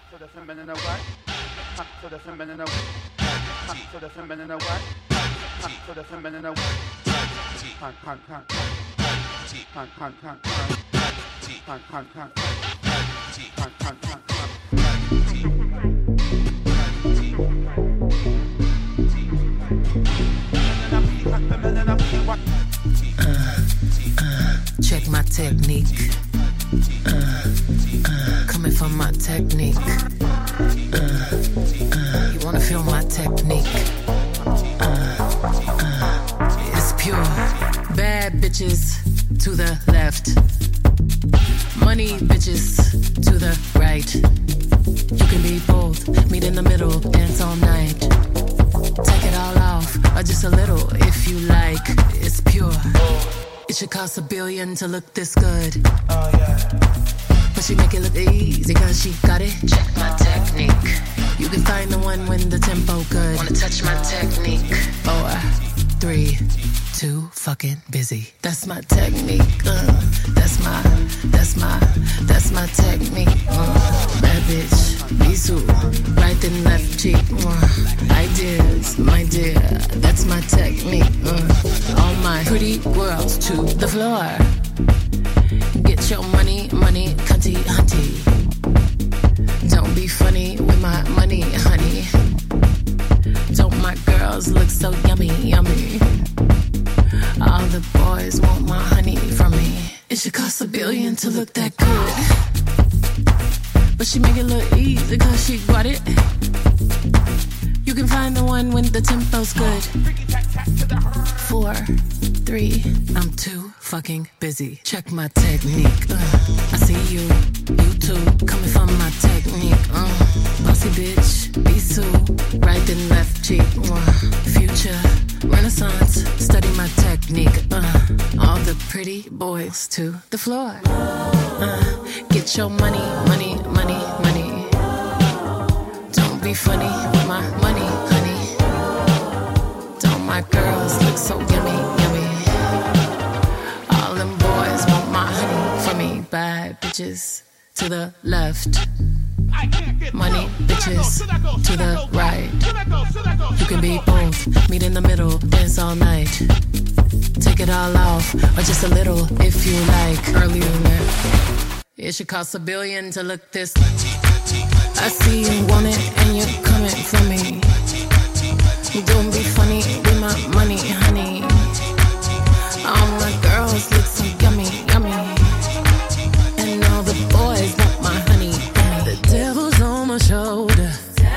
N: to the feminine what? To the feminine what? To the feminine what? To the feminine what? Hunt.
O: Check my technique. Coming from my technique. You wanna feel my technique? It's pure. Bad bitches to the left. Money bitches to the right. You can be both. Meet in the middle. Dance all night. Take it all off, or just a little if you like. It's pure. It should cost $1 billion to look this good. Oh yeah. But she make it look easy cause she got it. Check my technique. You can find the one when the tempo good. Wanna touch my technique? 4, 3, 2, fucking busy. That's my technique. That's my technique. Bad bitch, bisou, right and left cheek. Ideas, my dear, that's my technique. All my pretty girls to the floor. Get your money, cunty, hunty. Don't be funny with my money, honey. Don't my girls look so yummy, yummy? All the boys want my honey from me. It should cost $1 billion to look that good. But she make it look easy cause she got it. You can find the one when the tempo's good. 4, 3, I'm too fucking busy. Check my technique. I see you too, coming from my technique. Bossy bitch, bisou, right and left cheek. Future, renaissance, study my technique. All the pretty boys to the floor. Get your money. Don't be funny with my money, honey. Don't my girls look so yummy, yummy? All them boys want my honey from me. Bad bitches to the left. Money bitches to the right. You can be both. Meet in the middle. Dance all night. Take it all off, or just a little if you like. Early in there. It should cost $1 billion to look this. I see you want it and you're coming for me. Don't be funny with my money, honey. All my girls look so yummy, yummy. And all the boys want my honey, honey. The devil's on my shoulder.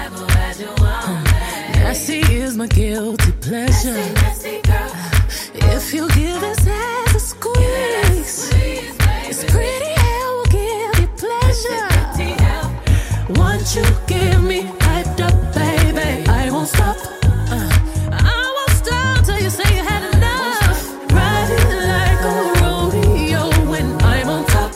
O: Nasty is my guilty pleasure. If you give this ass a squeeze, it's pretty hell will give you pleasure. Once you give me hyped up, baby, I won't stop. I won't stop till you say you had enough. Riding like a rodeo when I'm on top.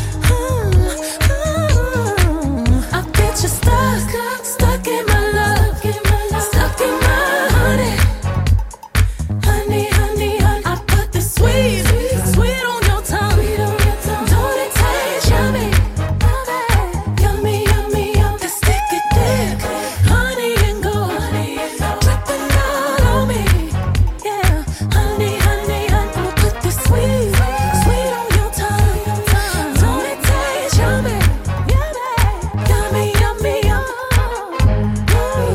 O: I'll get you stuck in my love, stuck in my honey. Honey, honey, honey. I put the sweet on your tongue. Don't it taste yummy? Yummy, yummy, yummy. That sticky dick, honey and gold, dripping all on me. Yeah, honey, honey, honey. I'ma put the sweet on your tongue. Don't it taste yummy? Yummy, yummy, yummy. Ooh,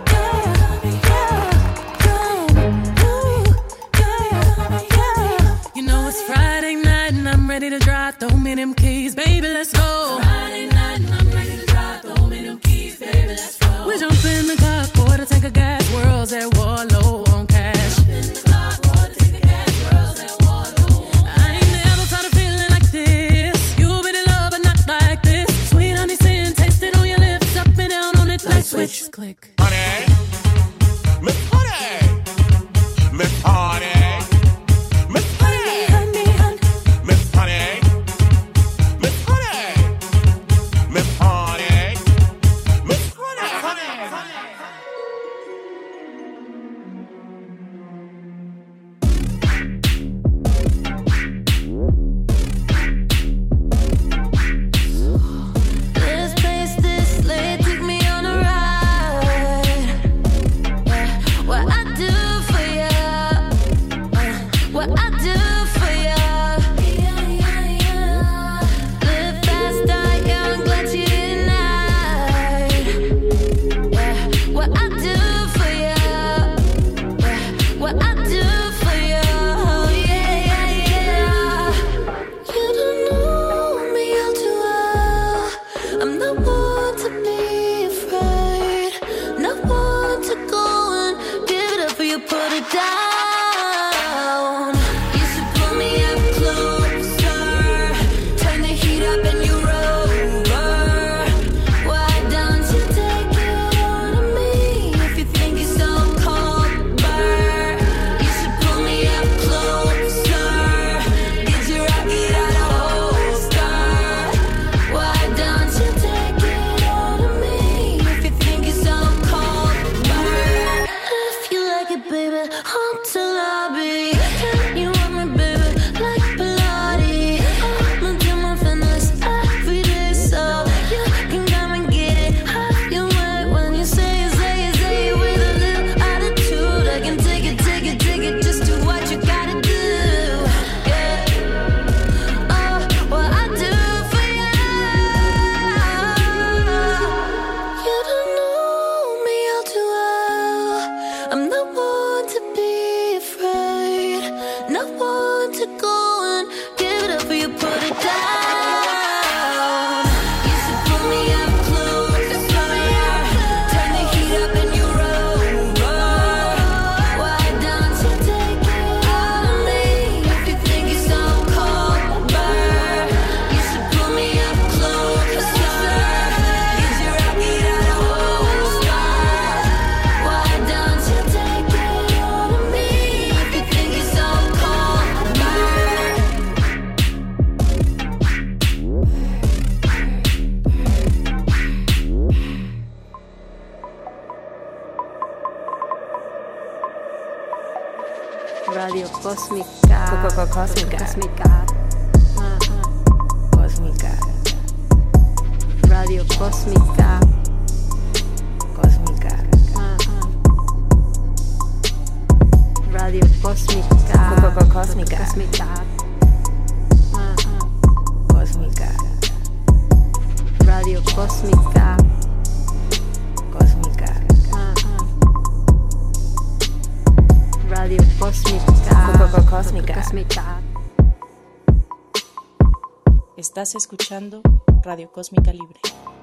O: yeah. You know it's Friday night and I'm ready to drive. Throw me them keys, baby, let's go. Friday night and I'm ready to drive. Throw me them keys, baby, let's go. We jump in the car, boy, to take a gas. World's at war, low on cash. I ain't never felt a feeling like this. You've been in love, but not like this. Sweet honey sin, taste it on your lips. Up and down on it like switch, click.
P: Honey, Miss Honey, Miss Honey.
J: This place, this lady. down. You should pull me up closer, turn the heat up and you're over. Why don't you take it on me if you think you're so cold, burn? You should pull me up closer, get your rocket out of holster. Why don't you take it on me if you think you're so cold, burn? If you like it, baby, home to lobby. Can you want me, baby, like Pilates? I'ma do my fitness every day, so you can come and get it how you want. When you say it with a little attitude, I can take it, just do what you gotta do. Yeah. Oh, what I do for you. You don't know me all too well. I'm the one to be afraid, not one to go and give it up for you, put it down. You should pull me up closer, turn the heat up and you're over. Why don't you take it on me if you think you're so cold, burn? You should pull me up closer, get your rocket out of holster. Why don't you take it on me if you think you're so cold, burn?
B: Radio Cósmica. Cósmica. Cósmica. Radio Cósmica. Cósmica. Radio Cósmica. Cósmica. Cósmica. Radio Cósmica. Cósmica. Radio Cósmica. Cósmica.
C: Estás escuchando Radio Cósmica Libre.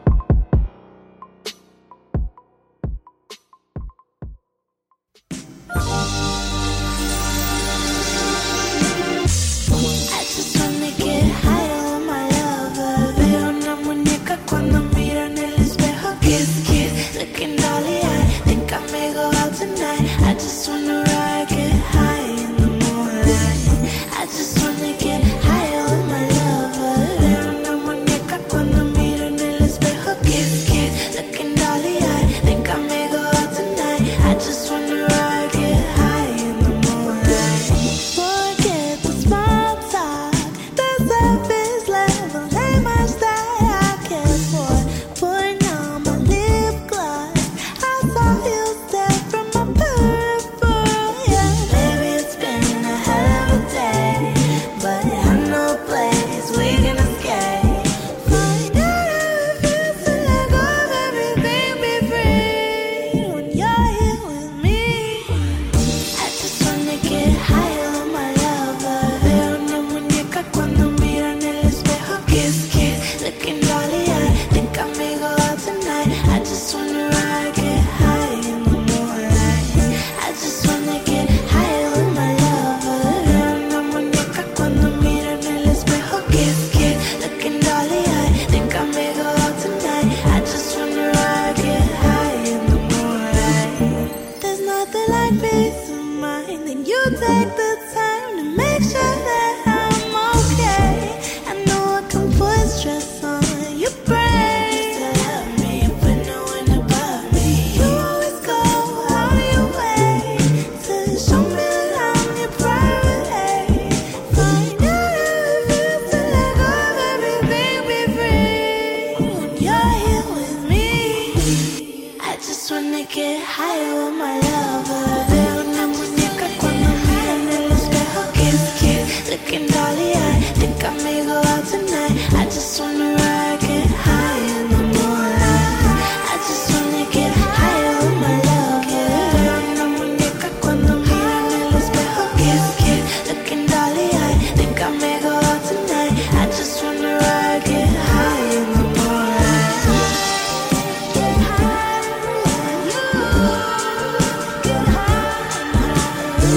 H: I just wanna get high on my lover. Veo una muñeca cuando miro en el espejo. Kiss, kiss, looking dolly eyed. Think I may go out tonight. I just wanna ride, get high in the moonlight. I just wanna get high on my lover. Veo una muñeca cuando miro en el espejo. Kiss, kiss, looking dolly eyed. Think I may go out tonight. I just wanna ride, get high in the moonlight. Forget the small talk, the surface level ain't much that I care for. Putting on my lip gloss, I saw you step from my peripheral. Yeah, maybe it's been a hell of a day, but I know a place we can escape. Find out how it feels to let go of everything, be free when you're here with me. I just wanna get high on my lover. Veo una muñeca cuando miro en el espejo. Kiss, kiss, looking dolly eyed. Think I may go out tonight. I just wanna ride, get high in the moonlight. I just wanna get high on my lover. Veo una muñeca cuando miro en el espejo. Kiss, kiss, looking dolly eyed. Think I may go out tonight. I just wanna ride, get high in the moonlight. There's nothing like peace of mind. Then you take the time to make sure that I'm okay. I know I can put stress on your brain. Used to love me, but no one above me. You always go out of your way to show me that I'm your priority. Find out how it feels to let go of everything, be free when you're here with me. I just wanna get high on my lover. Veo una muñeca cuando miro en el espejo. Kiss, kiss, looking dolly eyed. Think I may go out tonight. I just wanna ride, get high in the moonlight. I just wanna get high on my lover. Veo una muñeca cuando miro en el espejo. Kiss, kiss, looking dolly eyed. Think I may go out tonight. I just wanna ride, get high in the moonlight. Get high on you. Get high.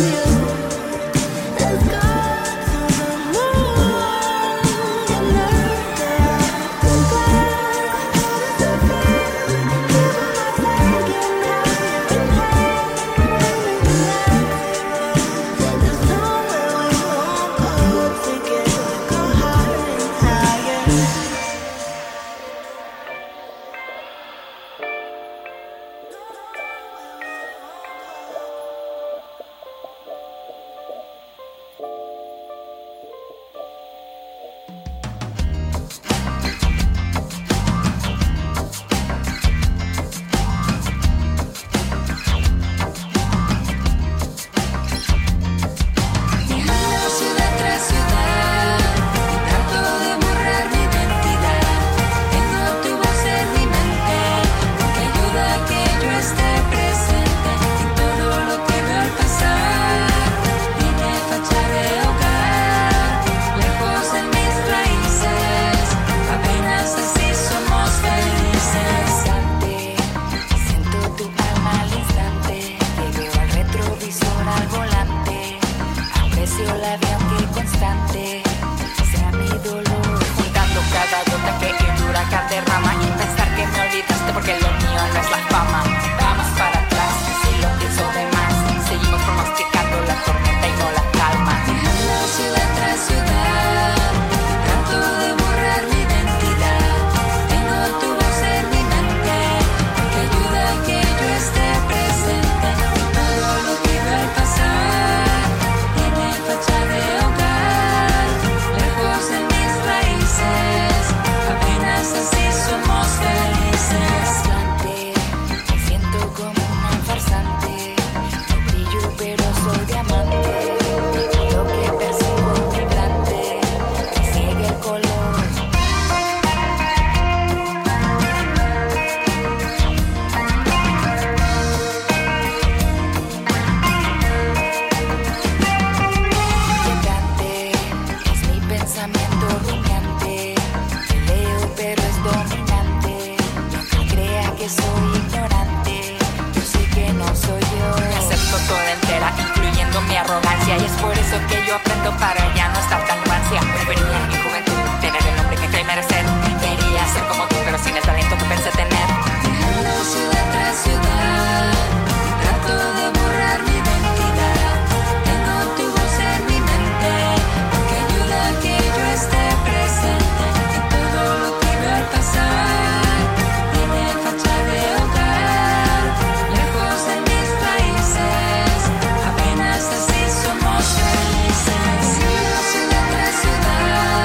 Q: soy ignorante, yo sé que no soy yo.
R: Me acepto toda entera, incluyendo mi arrogancia, y es por eso que yo aprendo para ya no estar tan rancia. Preferiría en mi juventud tener el nombre que creí merecer. Quería ser como tú, pero sin el talento que pensé tener.
Q: Viajando ciudad tras ciudad, trato de borrar mi identidad. Tengo tu voz en mi mente, que ayuda a que yo esté presente en todo lo que veo al pasar. Tiene facha de hogar, lejos de mis raíces, apenas así somos felices. Ciudad tras ciudad,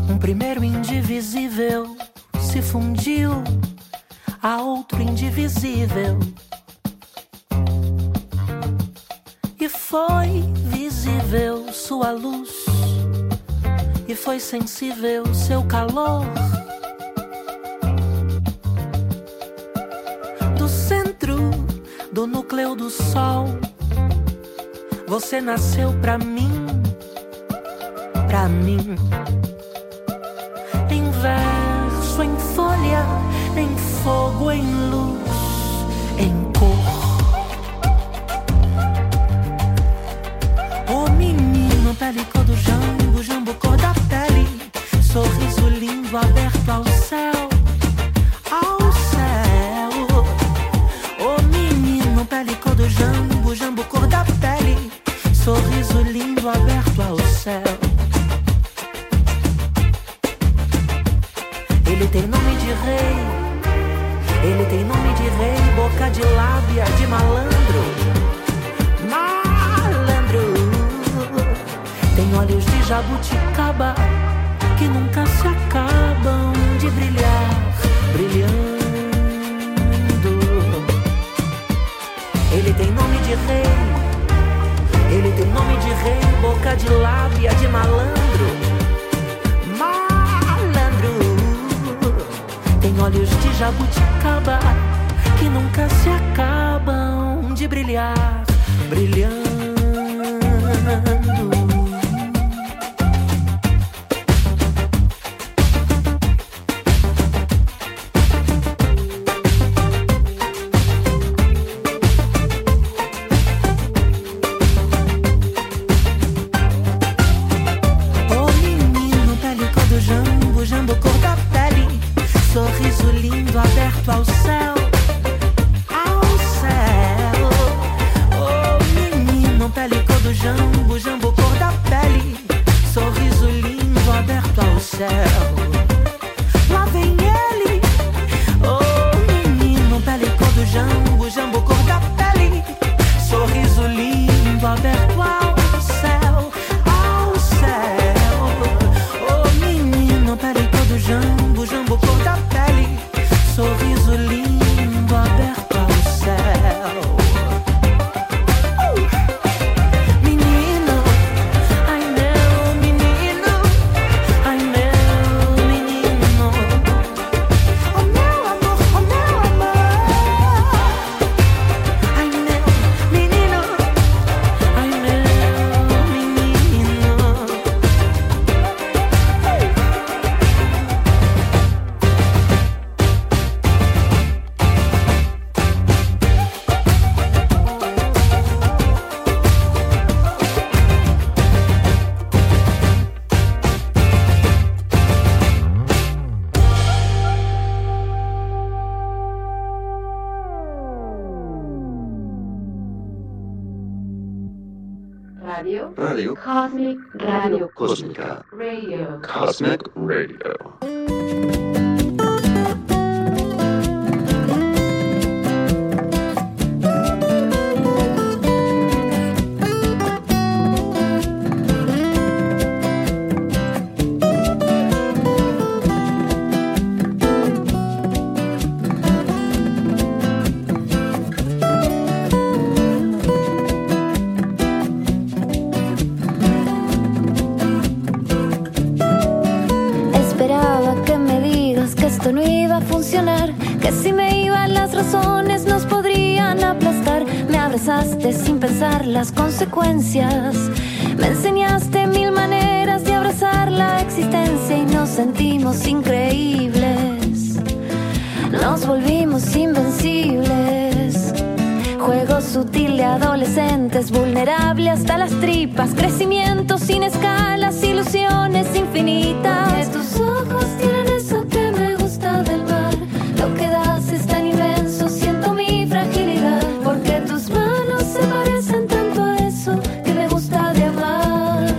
I: primeiro indivisível se fundiu a outro indivisível. E foi visível sua luz, e foi sensível seu calor. Do centro, do núcleo do sol, você nasceu pra mim, pra mim. Em verso, em folha, em fogo, em luz, em cor. O menino, pele cor do jambo, jambo cor da pele, sorriso lindo aberto ao céu, ao céu. O menino, pele cor do jambo, jambo cor da pele, sorriso lindo aberto ao céu. Ele tem nome de rei, ele tem nome de rei, boca de lábia de malandro, malandro. Tem olhos de jabuticaba que nunca se acabam de brilhar, brilhando. Ele tem nome de rei, ele tem nome de rei, boca de lábia de malandro, malandro. Tem olhos de jabuticaba que nunca se acabam de brilhar, brilhando. Ao céu, ao céu. Oh, menino, pele cor do jambo, jambo cor da pele, sorriso lindo aberto ao céu. Lá vem ele. Oh, menino, pele cor do jambo, jambo cor da pele, sorriso lindo aberto ao céu, ao céu. Oh, menino, pele cor do jambo, jambo cor da pele, sorriso lindo aberto ao céu. Menino, ai meu menino, ai meu menino, oh meu amor, oh meu amor. Ai meu menino, ai meu menino.
A: Radio.
F: Radio.
A: Cosmic Radio.
F: Cósmica.
A: Radio.
F: Cosmic Radio.
J: No iba a funcionar, que si me iban las razones nos podrían aplastar. Me abrazaste sin pensar las consecuencias, me enseñaste mil maneras de abrazar la existencia y nos sentimos increíbles, nos volvimos invencibles. Juego sutil de adolescentes, vulnerable hasta las tripas, crecimiento sin escalas, ilusiones infinitas. Que tus ojos tienen eso que me gusta del mar, lo que das es tan inmenso, siento mi fragilidad, porque tus manos se parecen tanto a eso que me gusta de amar.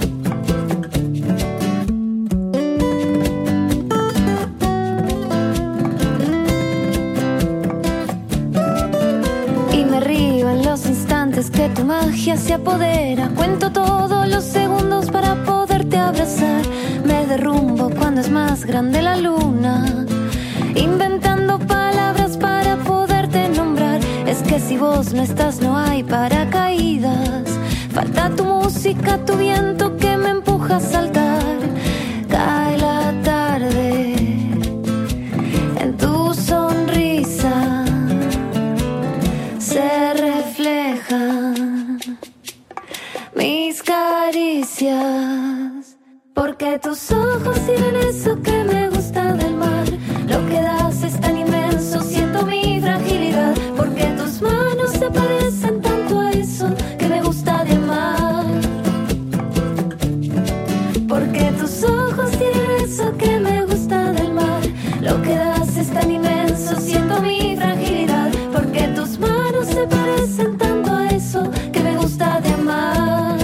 J: Y me río en los instantes que tu magia se apodera, cuento todos los segundos para poderte abrazar. Me derrumbo cuando es más grande la luna, inventando palabras para poderte nombrar. Es que si vos no estás no hay paracaídas. Falta tu música, tu viento que me empuja a saltar. Cae la tarde en tu sonrisa, se reflejan mis caricias, porque tus ojos tienen eso que me gusta del mar. Lo que das es tan inmenso, siento mi fragilidad, porque tus manos se parecen tanto a eso que me gusta de amar. Porque tus ojos tienen eso que me gusta del mar. Lo que das es tan inmenso, siento mi fragilidad, porque tus manos se parecen tanto a eso que me gusta de amar.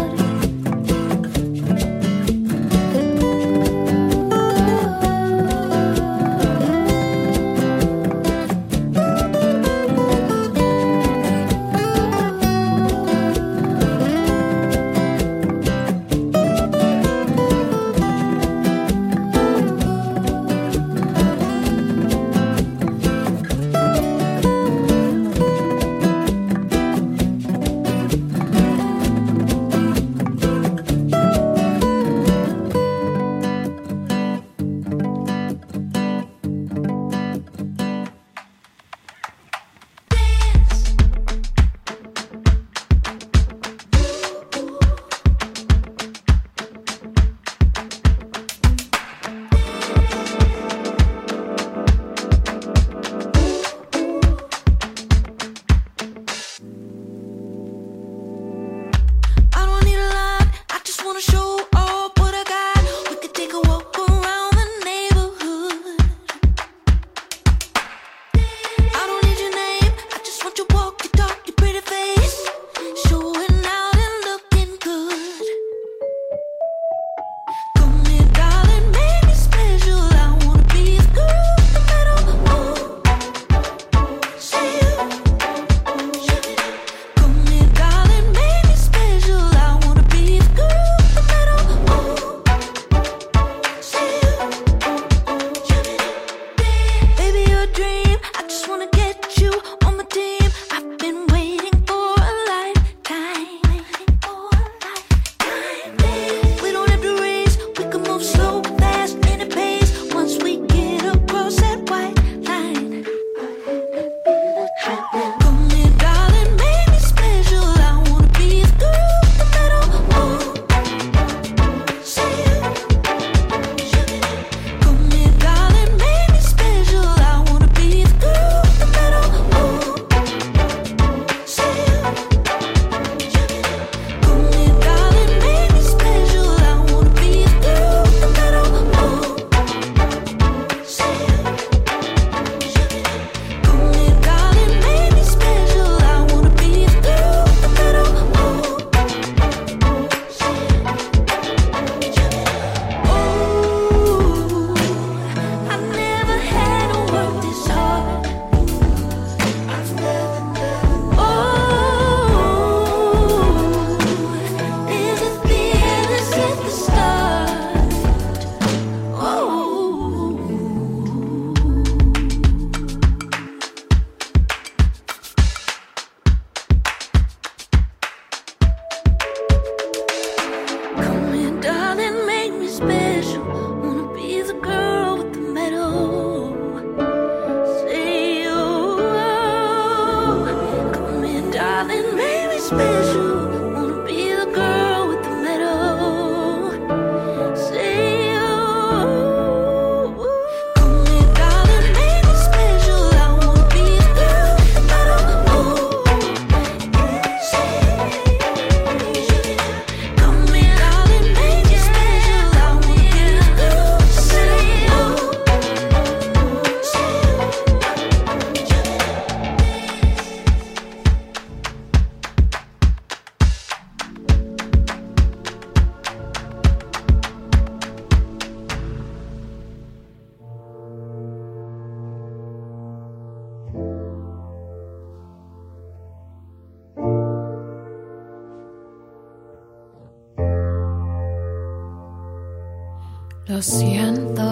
I: Lo siento,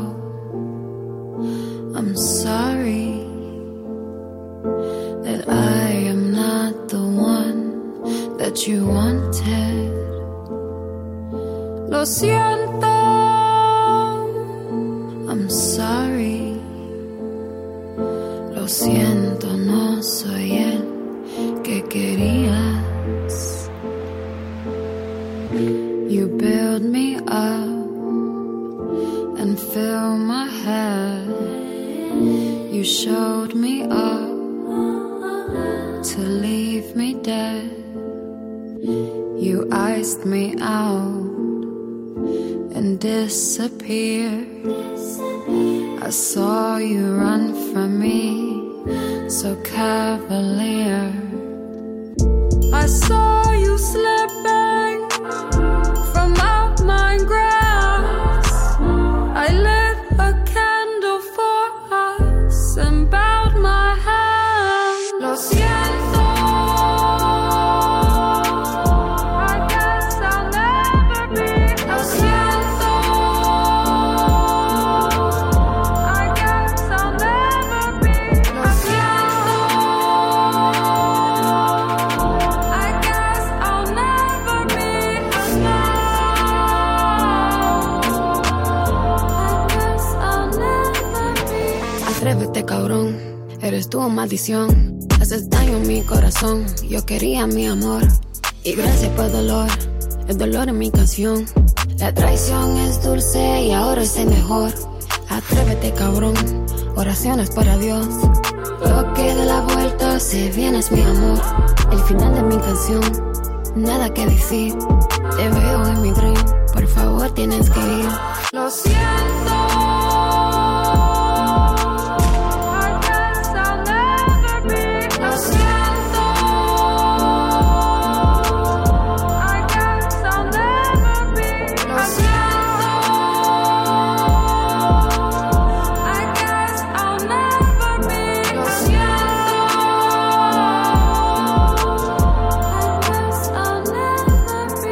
I: I'm sorry that I am not the one that you wanted. Lo siento, I'm sorry. Lo siento, no soy el que querías. You build me up and fill my head. You showed me up to leave me dead. You iced me out and disappeared. I saw you run from me, so cavalier. I saw you slipping from out my grass. I lit a candle for us and bowed my hand. Lo siento, I guess I'll never be. Lo siento, I guess I'll never be. Lo siento, I guess I'll never be enough.
S: Atrévete, cabrón, eres tú maldición. Haces daño en mi corazón, yo quería mi amor. Y gracias por el dolor en mi canción. La traición es dulce y ahora es el mejor. Atrévete, cabrón, oraciones para Dios. Lo que de la vuelta se viene es mi amor. El final de mi canción, nada que decir. Te veo en mi dream, por favor tienes que ir.
I: Lo siento, I guess I'll never be. Lo siento, I guess I'll never be. Lo siento, I guess I'll never be. Lo siento, I guess I'll never be.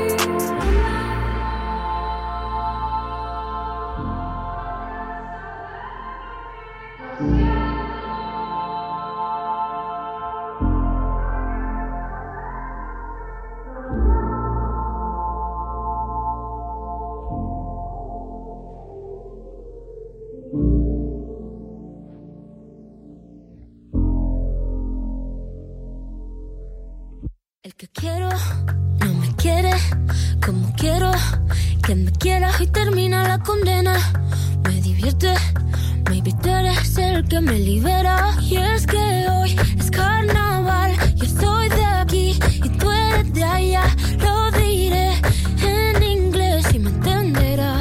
J: El que quiero no me quiere como quiero que me quiera y termina la condena. Me divierte, maybe tú eres el que me libera. Y es que hoy es carnaval, yo soy de aquí y tú eres de allá. Lo diré en inglés y me entenderás.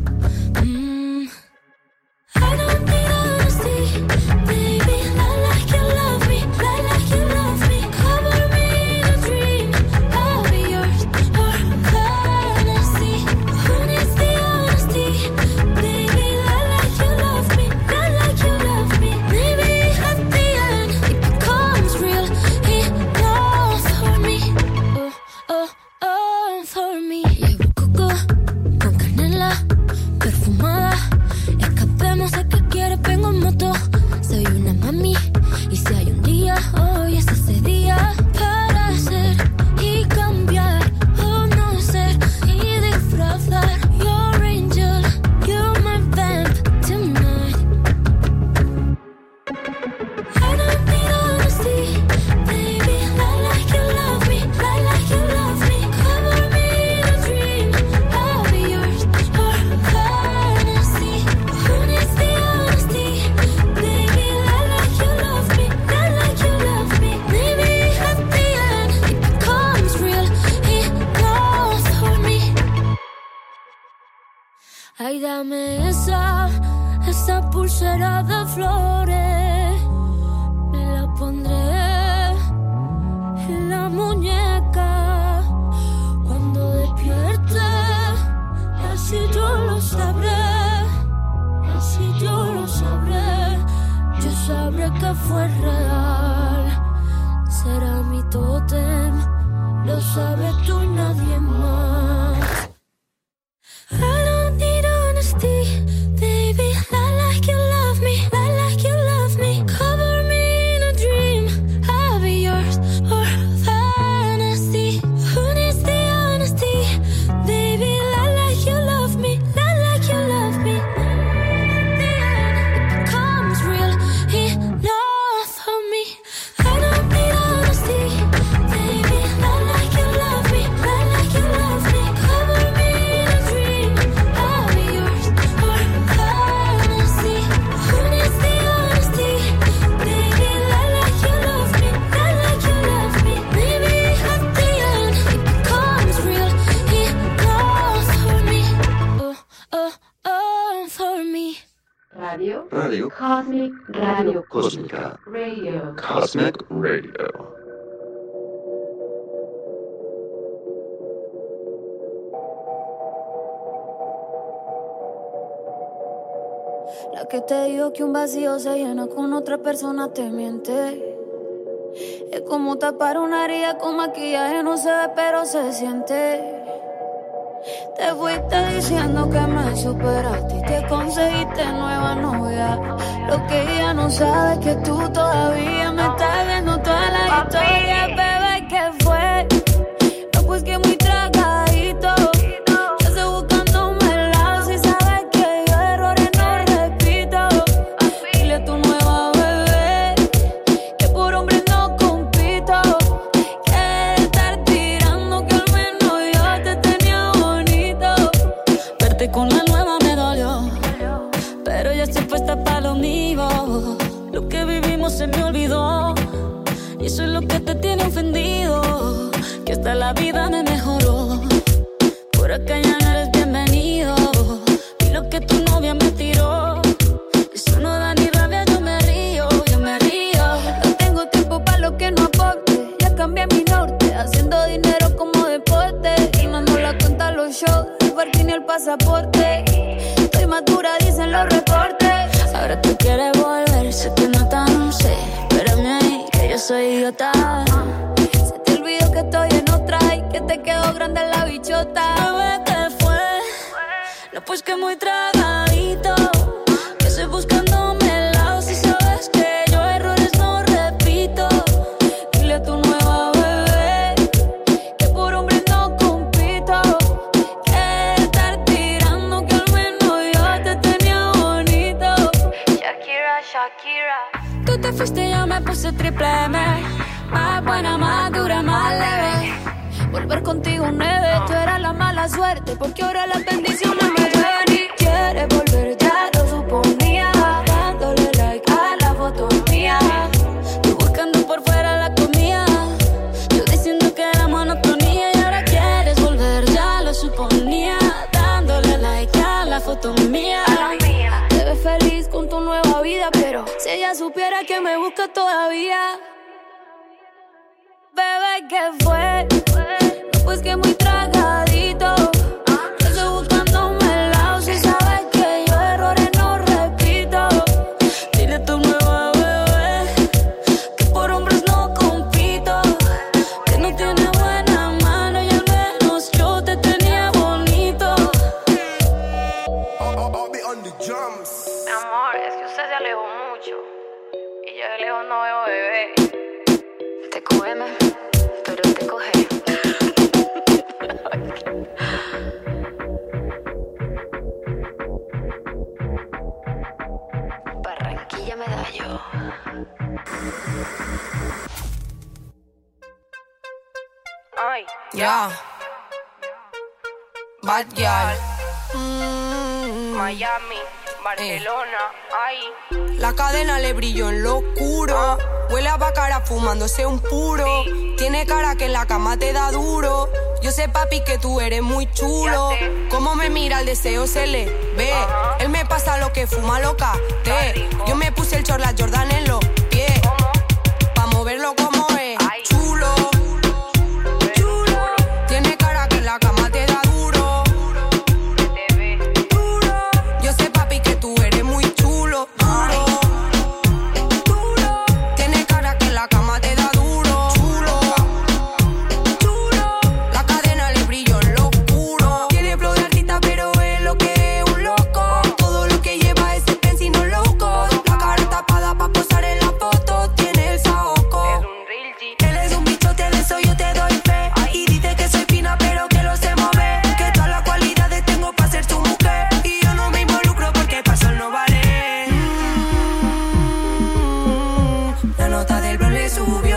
J: I don't need honesty, baby, not like you love me, not like you love me. Cover me in a dream, I'll be yours for fantasy. Who needs the honesty, baby, not like you love me, not like you love me. Maybe at the end it becomes real enough for me. Oh, for me. Llevo coco con canela perfumada. Escapemos a que quieres, vengo en moto. Soy una mami y si hay un día, hoy es ese día. Para ser y cambiar o no ser y disfrazar. Your angel, you're my vamp tonight. I don't need honesty, baby, not like you love me, not like you love me. Cover me in a dream, I'll be yours for fantasy. Who needs the honesty, baby, not like you love me, not like you love me. Maybe at the end it becomes real enough for me. Ay, dame esa pulsera de flores. Me la pondré en la muñeca cuando despierte. Así yo lo sabré, así yo lo sabré. Yo sabré que fue real. Será mi tótem, lo sabes tú y nadie más. I don't need honesty,
A: Radio.
F: Radio.
A: Cosmic Radio.
F: Cósmica.
A: Radio.
F: Cosmic Radio.
T: La que te digo que un vacío se llena con otra persona te miente. Es como tapar una herida con maquillaje, no se ve pero se siente. Te fuiste diciendo que me superaste y te conseguiste nueva novia. Lo que ella no sabe es que tú todavía me estás viendo toda la historia. Bebé, ¿qué fue? No, pues que muy tragadito. Yo estoy buscándome el lado. Si sabes que yo errores no repito. Dile a tu nueva bebé que por hombre no compito. Que estar tirando que al menos yo te tenía bonito. Verte con la nueva me dolió, pero ya estoy puesta para lo mío. Lo que vivimos se me olvidó y eso es lo que te tiene ofendido. Que hasta la vida me mejoró. Por acá ya no eres bienvenido. Y lo que tu novia me tiró, eso no da ni rabia, yo me río, yo me río. No tengo tiempo para lo que no aporte. Ya cambié mi norte, haciendo dinero como deporte. Y mando la cuenta a los shows, el parking y el pasaporte. Estoy madura, dicen los reportes. Ahora tú quieres volver, se te nota, no sé. Espérame ahí, que yo soy idiota. Se te olvidó que estoy en otra y que te quedó grande la bichota. Bebé, ¿qué fue? No, pues que muy tragadito. Que estoy buscándome el lado. Si sabes que yo errores no repito. Dile a tu nueva bebé que por hombre no compito. Que estar tirando que al menos yo te tenía bonito. Shakira, Shakira. Tú te fuiste y yo me puse triple M. Más buena, más dura, más leve. Volver contigo nueve. Tú eras la mala suerte porque ahora las bendiciones me llueven. Y quieres volver, ya lo suponía. Dándole like a la foto mía. Tú buscando por fuera la comida. Yo diciendo que era monotonía. Y ahora quieres volver, ya lo suponía. Dándole like a la foto mía. Te ves feliz con tu nueva vida, pero si ella supiera que me busca todavía. Bebé, ¿qué fue? No, pues que muy tragadito. Yo estoy buscándome el lado. Si sabes que yo errores no repito. Dile a tu nueva bebé que por hombres no compito. Que no tiene buena mano y al menos yo te tenía bonito.
U: Mi amor, es que usted se alejó mucho y yo de lejos no veo bebé. Te come, pero te coge. Barranquilla Medallo. Ay,
V: Ya. Bad girl.
U: Miami, Barcelona, ay.
V: La cadena le brilló en lo oscuro. Huele a bacara fumándose un puro. Tiene cara que en la cama te da duro. Yo sé, papi, que tú eres muy chulo. Cómo me mira, el deseo se le ve. Él me pasa lo que fuma loca. Yo me puse el short, la Jordan en los pies. Pa' moverlo como es. Chulo. Tiene cara que en la cama te da duro. Yo sé, papi, que tú eres muy chulo. Tiene cara que en la cama te da duro. La cadena le brilló en lo oscuro. Tiene flow de artista, pero es lo que es un loco. Todo lo que lleva es el pensino loco. La cara tapada pa' posar en la foto. Tiene el saoco. Él es un bichote, de eso yo te doy fe. Y dice que soy fina, pero que lo sé mover. Que todas las cualidades tengo pa' ser su mujer. Y yo no me involucro porque pa' sol no vale. La nota del bro le subió.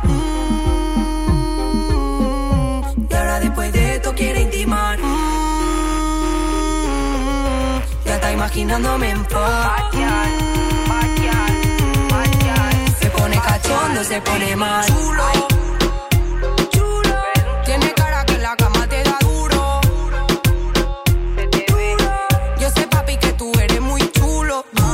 V: Y ahora después de esto quiere intimar. Ya está imaginándome en paz. Se pone cachondo, se pone mal. Tiene cara que en la cama te da duro. Yo sé, papi, que tú eres muy chulo.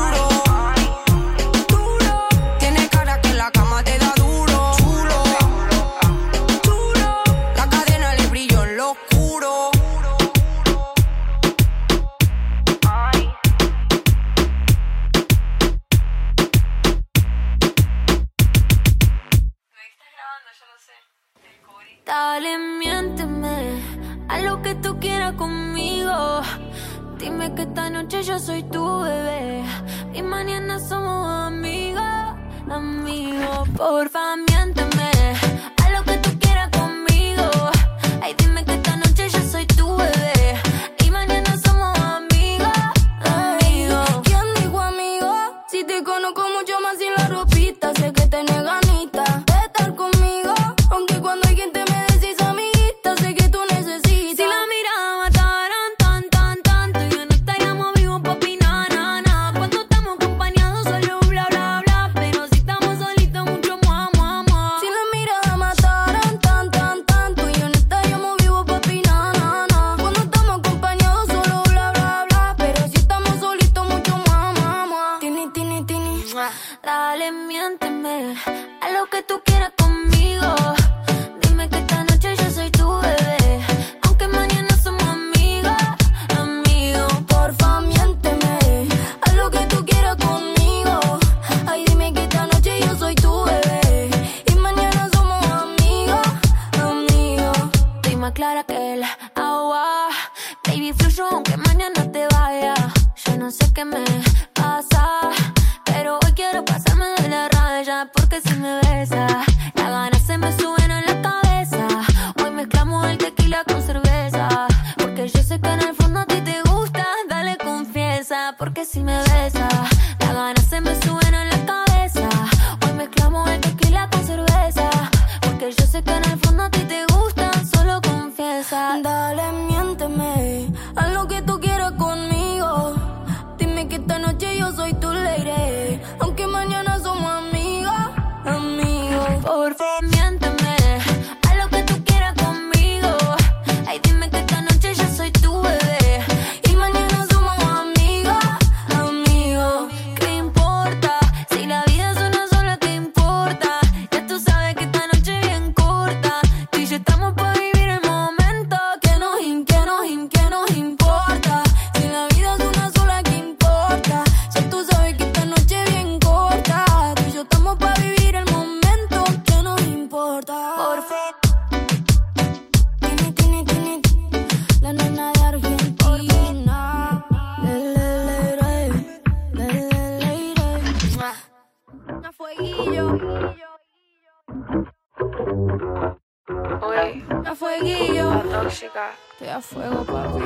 T: noche yo soy tu bebé y mañana somos amigos, amigos. Porfa, miénteme, haz lo que tú quieras conmigo. Ay, dime que esta noche yo soy tu bebé y mañana somos amigos, amigos.
D: ¿Quién dijo amigo? Si te conozco mucho más sin la ropita, sé que tenés ganita de estar conmigo, aunque cuando hay gente me decís amiguita, sé que tú necesitas.
T: Si la mirada mataran tanto, yo no estaríamos vivos, papi, na. Cuando estamos acompañados solo bla, bla, bla, pero si estamos solitos mucho mua.
D: Si la mirada mataran tanto, yo no estaríamos vivos, papi, na. Cuando estamos acompañados solo bla, bla, bla, pero si estamos solitos mucho mua.
T: Tini. Dale, miénteme, haz lo que tú quieras conmigo. Dime que esta noche yo soy tu bebé, aunque mañana somos amigos, amigos.
D: Porfa, miénteme, haz lo que tú quieras conmigo. Ay, dime que esta noche yo soy tu bebé y mañana somos amigos, amigos.
T: Estoy más clara que el agua, baby, fluyo aunque mañana te vaya. Yo no sé qué me pasa, pero hoy quiero pasarme de la raya, porque si me besas, las ganas se me suben a la cabeza. Hoy mezclamos el tequila con cerveza, porque yo sé que en el fondo a ti te gusta. Dale, confiesa, porque si me besas, las ganas se me suben a la cabeza. Hoy mezclamos el tequila con cerveza, porque yo sé que en el fondo a ti te gusta. Solo confiesa.
D: Dale, miénteme, haz lo que tú quieras conmigo. Dime que esta noche yo soy tu lady, aunque mañana somos amigos, amigos.
T: Porfa, miénteme, haz lo que tú quieras conmigo. Ay, dime que esta noche yo soy tu bebé
D: y mañana somos amigos, amigos.
T: ¿Qué importa? Si la vida es una sola, ¿qué importa? Ya tú sabes que esta noche es bien corta. Tú y yo estamos para vivir el momento.
D: Que nos importa. Si la vida es una sola, ¿qué importa? Ya tú sabes que esta noche es bien corta. Tú y yo estamos para vivir el momento. Que nos importa.
T: Por favor.
D: Tini, la nena de Argentina.
T: A fueguillo.
U: Oye,
T: A fueguillo.
U: la tóxica.
T: Te a fuego, papi.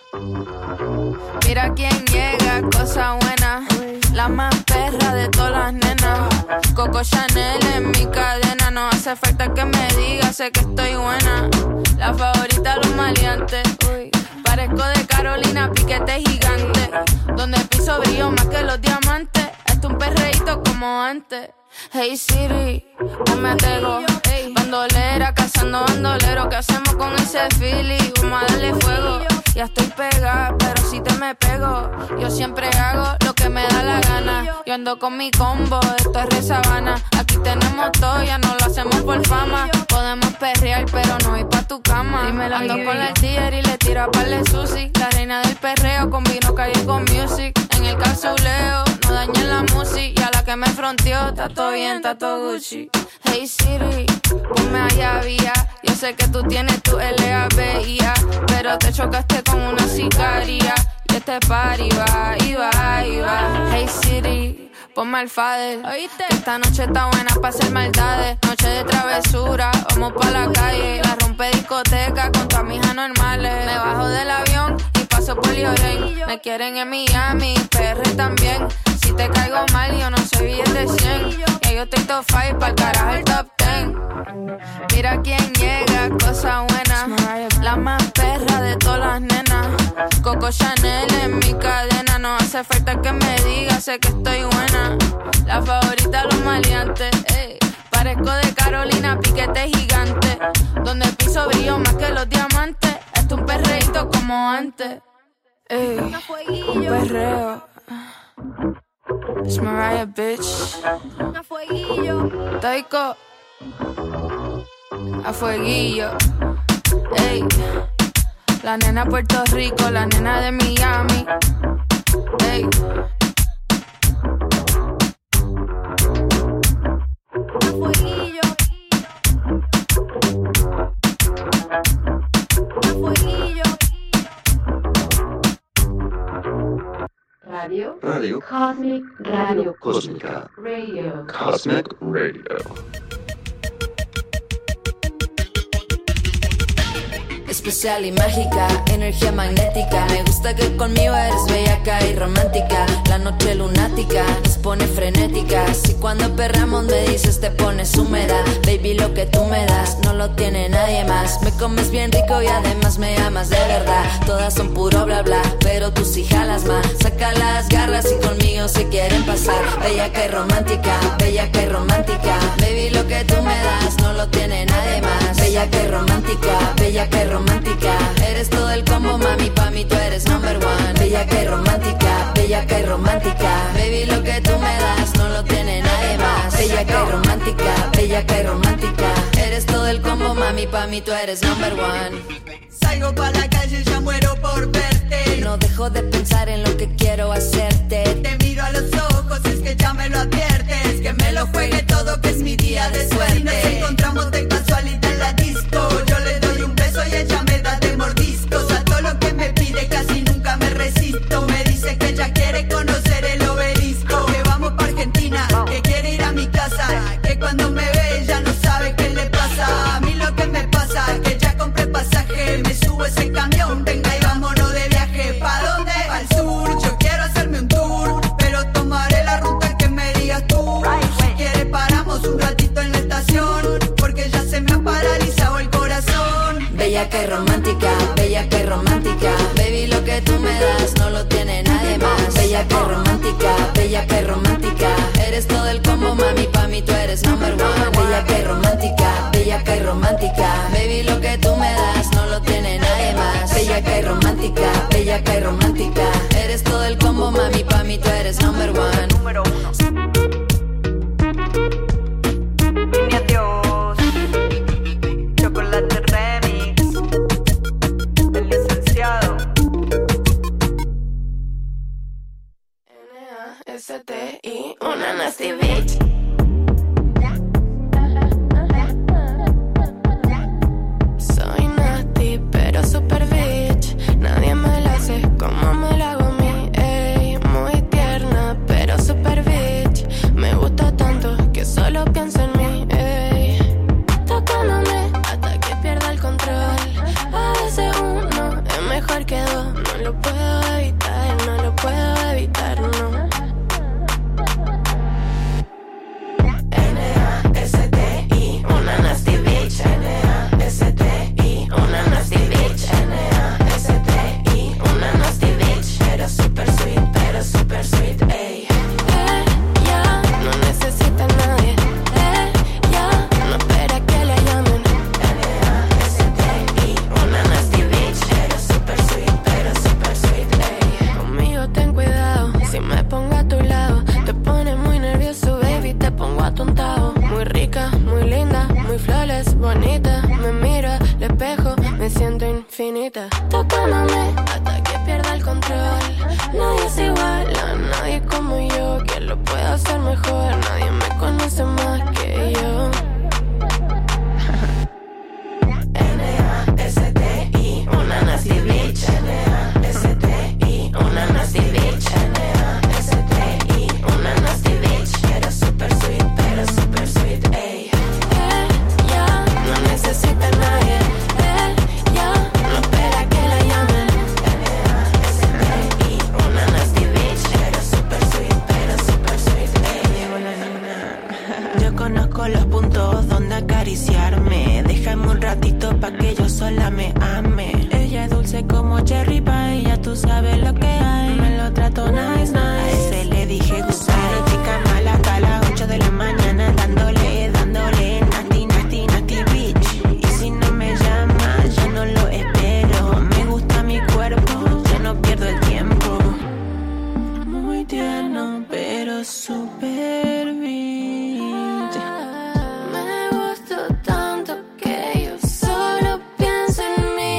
U: Mira quién llega, cosa buena. La más perra de todas las nenas. Coco Chanel en mi cadena. No hace falta que me digas, sé que estoy buena. La favorita de los maleantes. Parezco de Carolina, piquete gigante. Donde piso brillo más que los diamantes. Esto un perreíto como antes. Hey Siri, ponme a tego. Bandolera, cazando bandolero. ¿Qué hacemos con ese feeling? Vamos a darle fuego. Ya estoy pegada, pero si te me pego. Yo siempre hago lo que me da la gana. Yo ando con mi combo, esto es Re Sabana. Aquí tenemos todo, ya no lo hacemos por fama. Podemos perrear, pero no ir pa' tu cama. Ando con la tía y le tiro a par de sushi. La reina del perreo, combino calle con music. En el calzuleo, no dañen la música. Y a la que me fronteó, está todo bien, está todo Gucci. Hey Siri, ponme allá vía. Yo sé que tú tienes tu LABIA, pero te chocaste con una sicaria. Y este party va. Hey Siri, ponme al fader. ¿Oíste? Esta noche está buena pa' hacer maldades. Noche de travesura, vamos pa' la calle. La rompe discoteca con todas mis anormales. Me bajo del avión y paso por Lloren. Me quieren en Miami, PR también. Si te caigo mal, yo no soy billete 100. Ya yo estoy top 5 pa'l carajo el top 10. Mira quién llega, cosa buena. La más perra de todas las nenas. Coco Chanel en mi cadena. No hace falta que me digas, sé que estoy buena. La favorita de los maleantes. Parezco de Carolina, piquete gigante. Donde el piso brillo más que los diamantes. Esto es un perreíto como antes. Un perreo. It's Mariah, bitch.
T: A fueguillo.
U: Taiko. A fueguillo. Ey. La nena de Puerto Rico, la nena de Miami. Ey.
T: A fueguillo. A fueguillo.
A: Radio.
F: Radio.
A: Cosmic Radio.
F: Cósmica.
A: Radio.
F: Cosmic Radio.
E: Especial y mágica, energía magnética. Me gusta que conmigo eres bellaca y romántica. La noche lunática nos pone frenética. Si cuando perramos me dices te pones húmeda. Baby, lo que tú me das no lo tiene nadie más. Me comes bien rico y además me amas de verdad. Todas son puro bla bla, pero tú sí jalas más. Saca las garras y conmigo se quieren pasar. Bellaca y romántica, bellaca y romántica. Baby, lo que tú me das no lo tiene nadie más. Bellaca y romántica, bellaca y romántica. Eres todo el combo, mami, pa' mí tú eres number one. Bellaca y romántica, bellaca y romántica. Baby, lo que tú me das no lo tiene nadie más. Bellaca y romántica, bellaca y romántica. Eres todo el combo, mami, pa' mí tú eres number one.
K: Salgo pa' la calle, ya muero por verte.
E: No dejo de pensar en lo que quiero hacerte.
K: Te miro a los ojos, es que ya me lo adviertes. Que me lo juegue todo, que es mi día de suerte. Si nos encontramos de casualidad en la disco, yo le doy un beso y ella me da de mordiscos. A todo lo que me pide casi nunca me resisto. Me dice que ella quiere conocer el obelisco. Que vamos pa' Argentina, que quiere ir a mi casa. Que cuando me ve ella no sabe qué le pasa. A mí lo que me pasa, que ya compré pasaje. Me subo ese camión, venga y vámonos de viaje. ¿Pa' dónde? Al sur, yo quiero hacerme un tour, pero tomaré la ruta que me digas tú. Si quieres paramos un ratito en la estación, porque ya se me ha paralizado el corazón.
E: Bellaca y romántica, bellaca y romántica. Baby, lo que tú me das no lo tiene nadie más. Bellaca y romántica, bellaca y romántica. Eres todo el combo, mami, pa' mí tú eres number one. Bellaca y romántica, bellaca y romántica. Baby, lo que tú me das no lo tiene nadie más. Bellaca y romántica, bellaca y romántica. Eres todo el combo, mami, pa' mí tú eres number one.
K: Número uno. Dime adiós. Chocolate remix. El licenciado.
I: N-A-S-T-I, una nasty bitch. Soy nasty, pero super bitch. Nadie me la hace como me la hago a mí. Ey, muy tierna, pero super bitch. Me gusta tanto que solo pienso en mí. Ey, tocándome hasta que pierda el control. A veces uno es mejor que dos. No lo puedo evitar, no lo puedo evitar, no. N-A-S-T-I, una nasty bitch. N-A-S-T-I, una nasty bitch. N-A-S-T-I, una nasty bitch. Pero super sweet, ey. Ella no necesita a nadie. Ella no espera que la llamen. N-A-S-T-I, una nasty bitch. Pero super sweet, ey. Conmigo ten cuidado, si me pongo a tu lado. Te pone muy nervioso, baby, te pongo atontado. Muy rica, muy linda, muy flawless, bonita. Me miro al espejo, me siento infinita. Tocándome hasta que pierda el control. Nadie es igual a nadie como yo. ¿Quién lo puede hacer mejor? Nadie me conoce más que yo. N-A-S-T-I, una nasty bitch. N-A-S-T-I, una nasty bitch. N-A-S-T-I, una nasty bitch. Pero super sweet, ey. Ella no necesita a nadie. Ella no espera que la llamen. N-A-S-T-I, una nasty bitch. Pero super sweet, ey. Yo conozco los puntos donde acariciarme. Déjame un ratito pa' que yo sola me ame. Ella es dulce como cherry pie, ya tú sabes lo que hay. Me lo trato nice. A ese le dije goodbye. Chica mala hasta las 8 de la mañana, dándole, nasty bitch. Y si no me llama, yo no lo espero. Me gusta mi cuerpo, yo no pierdo el tiempo. Muy tierno, pero super bitch. Me gustó tanto que yo solo pienso en mí.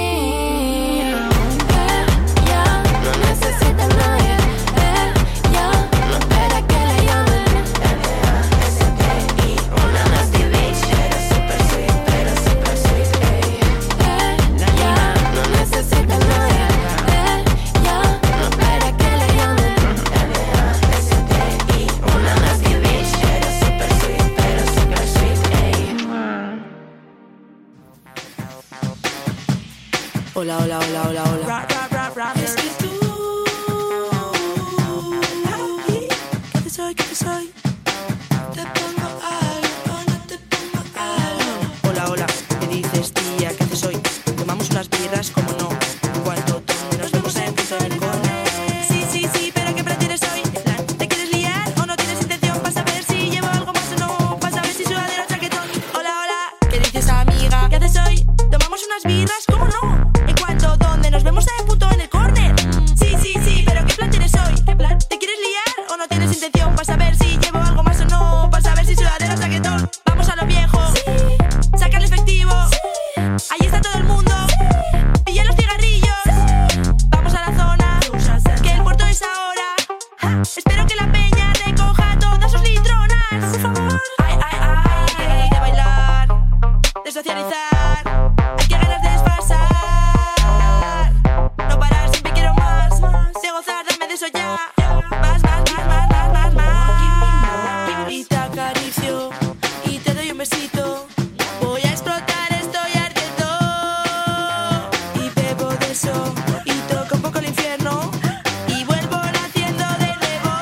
I: Ella no necesita a nadie. Ella no espera que la llamen. N-A-S-T-I, una nasty bitch. Pero super sweet, ey. Ella no necesita a nadie. Ella no espera que la llamen.
G: Hola, hola, hola, hola, hola.
I: Es que tú, ¿qué te soy? ¿Qué te soy? ¿Te pongo algo o no te pongo algo?
G: Hola, hola, ¿qué dices, tía? ¿Qué haces hoy? Tomamos unas birras, como no. En cuanto toque nos vemos en punto en el corner.
I: Sí, sí, sí, pero ¿qué plan tienes hoy? ¿Te quieres liar o no tienes intención? Para saber si llevo algo más o no. Para saber si sudadero o chaquetón. Hola, hola, ¿qué dices, amiga? ¿Qué haces hoy? Tomamos unas birras, ¿cómo no? En cuanto donde nos vemos en punto en el corner. Sí, sí, sí, pero ¿qué plan tienes hoy? ¿Qué plan? ¿Te quieres liar o no tienes intención? Para saber si llevo algo más o no. Para saber si sudadero o chaquetón. Vamos a lo viejo. Saca el efectivo. Ahí está todo el mundo. Pilla los cigarrillos. Vamos a la zona. Que el puerto es ahora. Espero que la peña recoja todas sus litronas. Por favor. Ay, ay, ay. Qué ganas de bailar, de socializar. Hay que ganas de desfasar. No parar, siempre quiero más. De gozar, dame de eso ya. Más, más, más, más, más, más, más. Y te acaricio y te doy un besito. Voy a explotar, estoy ardiendo. Y bebo de eso y toco un poco el infierno. Y vuelvo naciendo de nuevo.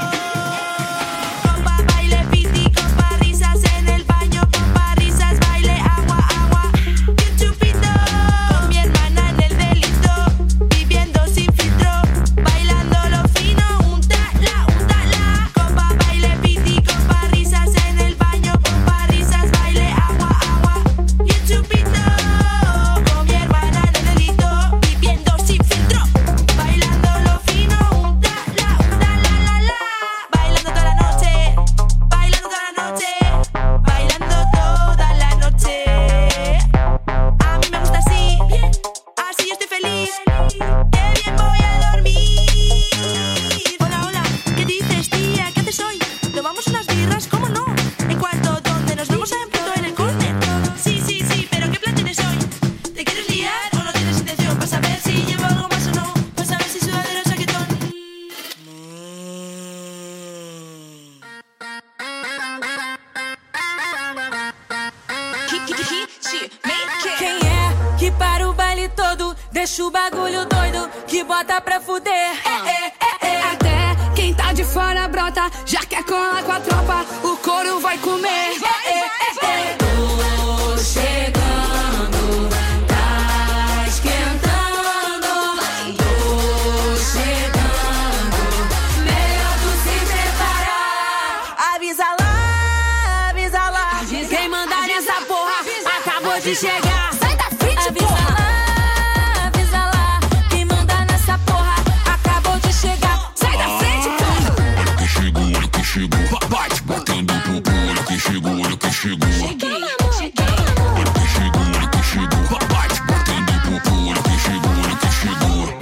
I: Compa, baile, piti, compa, risas en el baño. Compa, risas, baile, agua, agua. Y un chupito. Con mi hermana en el delito. Viviendo sin filtro. Bailando lo fino. Untala, untala. Compa, baile, piti, compa, risas en el baño. Compa, risas, baile, agua, agua. Y un chupito. Con mi hermana en el delito. Viviendo sin filtro. Bailando lo fino. Untala, untala, la, la. Bailando toda la noche. Bailando toda la noche. Bailando toda la noche. A mí me gusta así. Así yo estoy feliz. Qué bien voy a dormir. Hola, hola, ¿qué dices, tía? ¿Qué haces hoy? Tomamos unas birras, ¿cómo no? En cuanto donde nos vemos en punto en el corner. Sí, sí, sí, pero ¿qué plan tienes hoy? ¿Te quieres liar o no tienes intención? Para saber si llevo algo más o no. Para saber si sudadero o chaquetón.
L: Quem é que para o baile todo, deixa o bagulho doido, que bota pra fuder? Até quem tá de fora brota, já quer colar com a tropa, o couro vai comer. Tô chegando, tá esquentando. Tô chegando, melhor tu se preparar.
I: Avisa lá, avisa lá.
L: Quem manda nessa porra acabou de chegar.
I: Sai da frente,
L: avisa
I: porra.
L: lá, avisa lá. Quem manda nessa porra acabou de chegar. Sai da frente, porra.
P: Olha que chegou, olha que chegou. Bate, batendo o popo. Olha que chegou, olha que chegou.
L: Cheguei.
P: Olha que chegou, olha que chegou. Bate, batendo o popo. Olha que chegou, olha que chegou.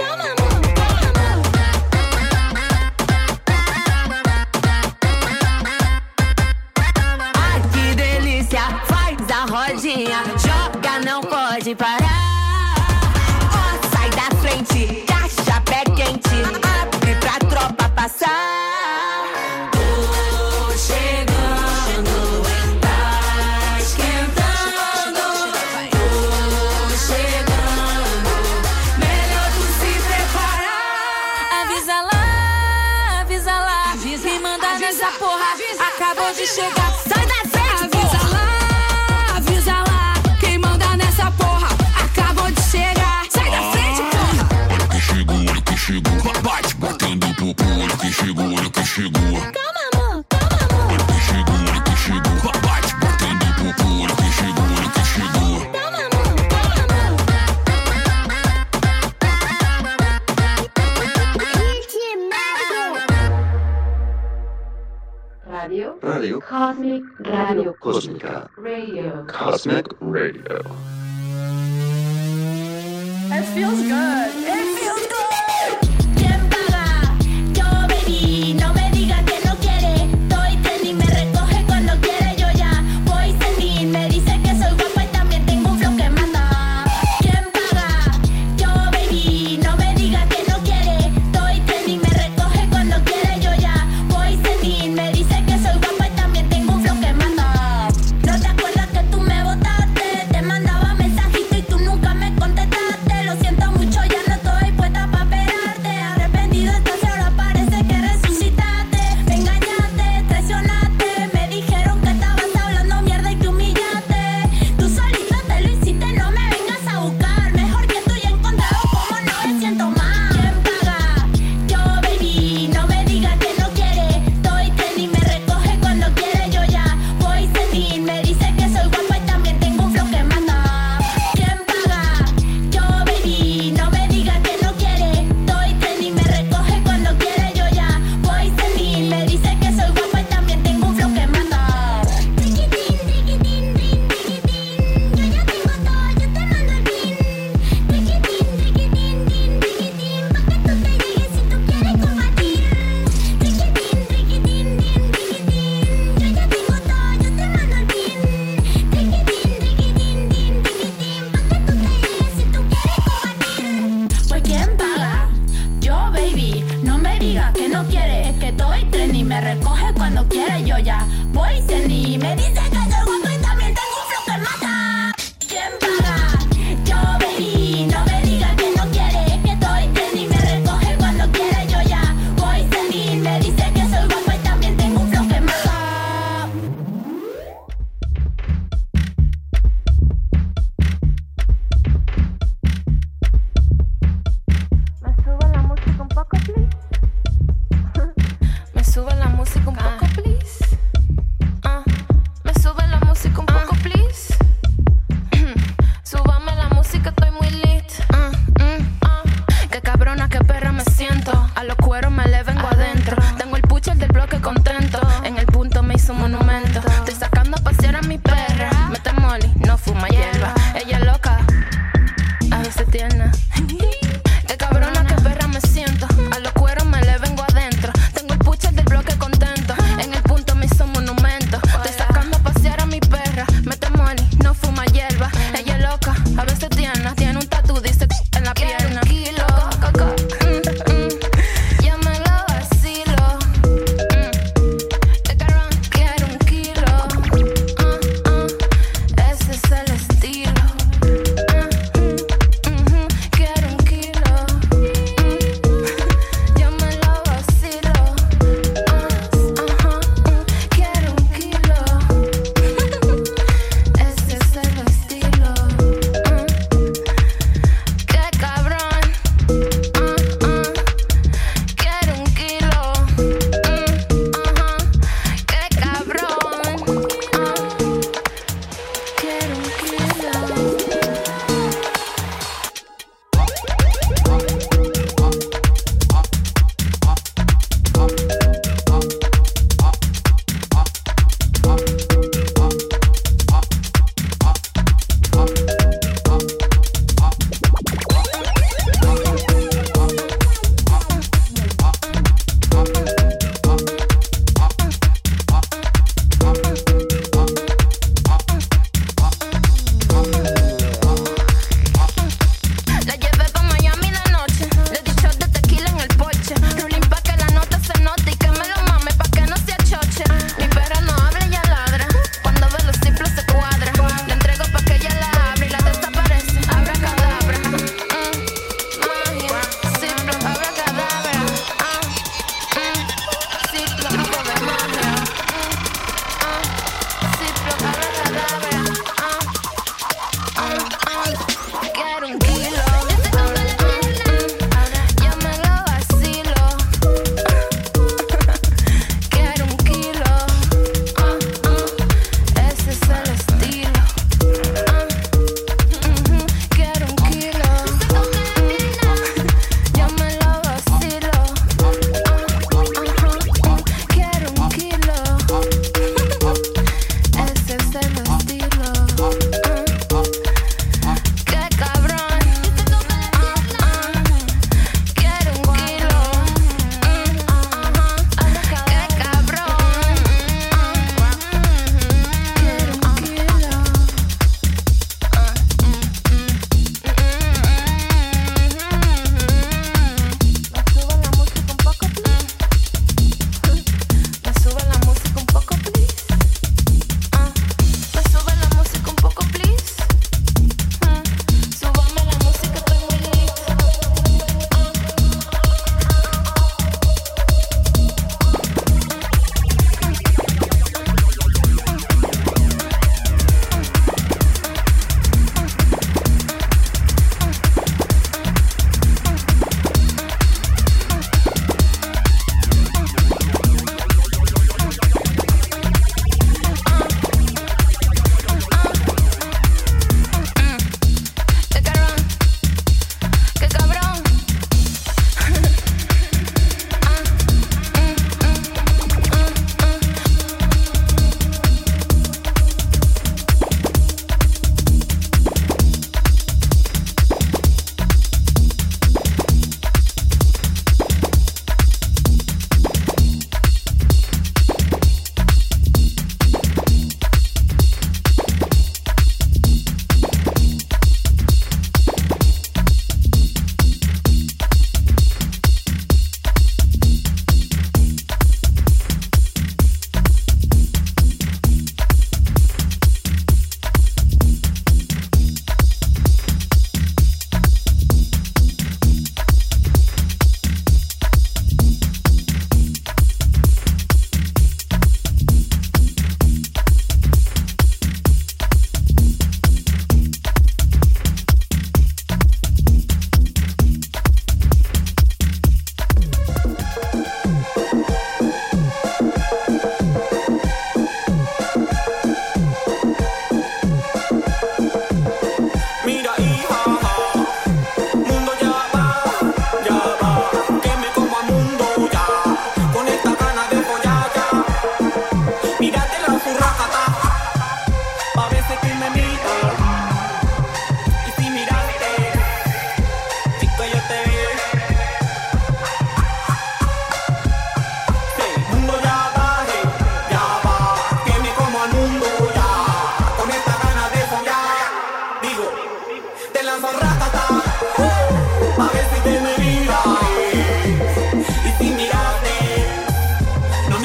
W: Ai, que delícia, faz a rodinha, joga, não pode parar. Ó, sai da frente, caixa pé quente, abre pra tropa passar.
L: Tô chegando, tá esquentando. Tô chegando, melhor tu se preparar.
U: Avisa lá, me manda nessa porra, acabou de chegar.
L: Sai da frente, avisa lá, avisa lá. Quem manda nessa porra acabou de chegar. Sai da frente, porra.
P: Olha que chegou, olha que chegou. Bate, batendo o popo. Olha que chegou, olha que chegou.
L: Calma, amor, calma, amor.
P: Olha que chegou, olha que chegou. Bate, batendo o popo. Olha que chegou, olha que chegou.
L: Calma, amor, calma, amor.
A: Radio Cosmic Radio Cósmica Radio
F: Cosmic Radio.
M: It feels good. It feels good.
D: ¿Quién paga? Yo, baby, no me digas que no quiere. Estoy trending, me recoge cuando quiere. Yo ya voy sending. Me dice que soy guapa y también tengo un flow que manda. ¿Quién paga? Yo, baby, no me digas que no quiere. Estoy trending, me recoge cuando quiere. Yo ya voy sending. Me dice que soy guapa y también tengo un flow que manda. ¿No te acuerdas que tú me botaste? Te mandaba mensajito y tú nunca me contestaste. Lo siento.
L: y me recoge cuando quiere. Yo ya voy sin y me dice que soy guapo y también tengo un flow que mata. ¿Quién paga? Yo baby, no me digas que no quiere, que estoy bien y me recoge cuando quiere. Yo ya voy sin y me dice que soy guapo y también tengo un flow que mata.
U: Me sube la música un poco, please. Me sube la música un poco, please. Súbame la música, estoy muy lit. Qué cabrona, qué perra me siento. A los cueros me le vengo adentro. Tengo el pucher del bloque contento. En el punto me hizo un monumento. Estoy sacando a pasear a mi perra. Mete molly, no fuma hierba. Ella es loca, a veces tierna. Qué cabrona, qué perra me siento. A los cueros me le vengo adentro. Tengo el pucher del bloque contento. En el punto me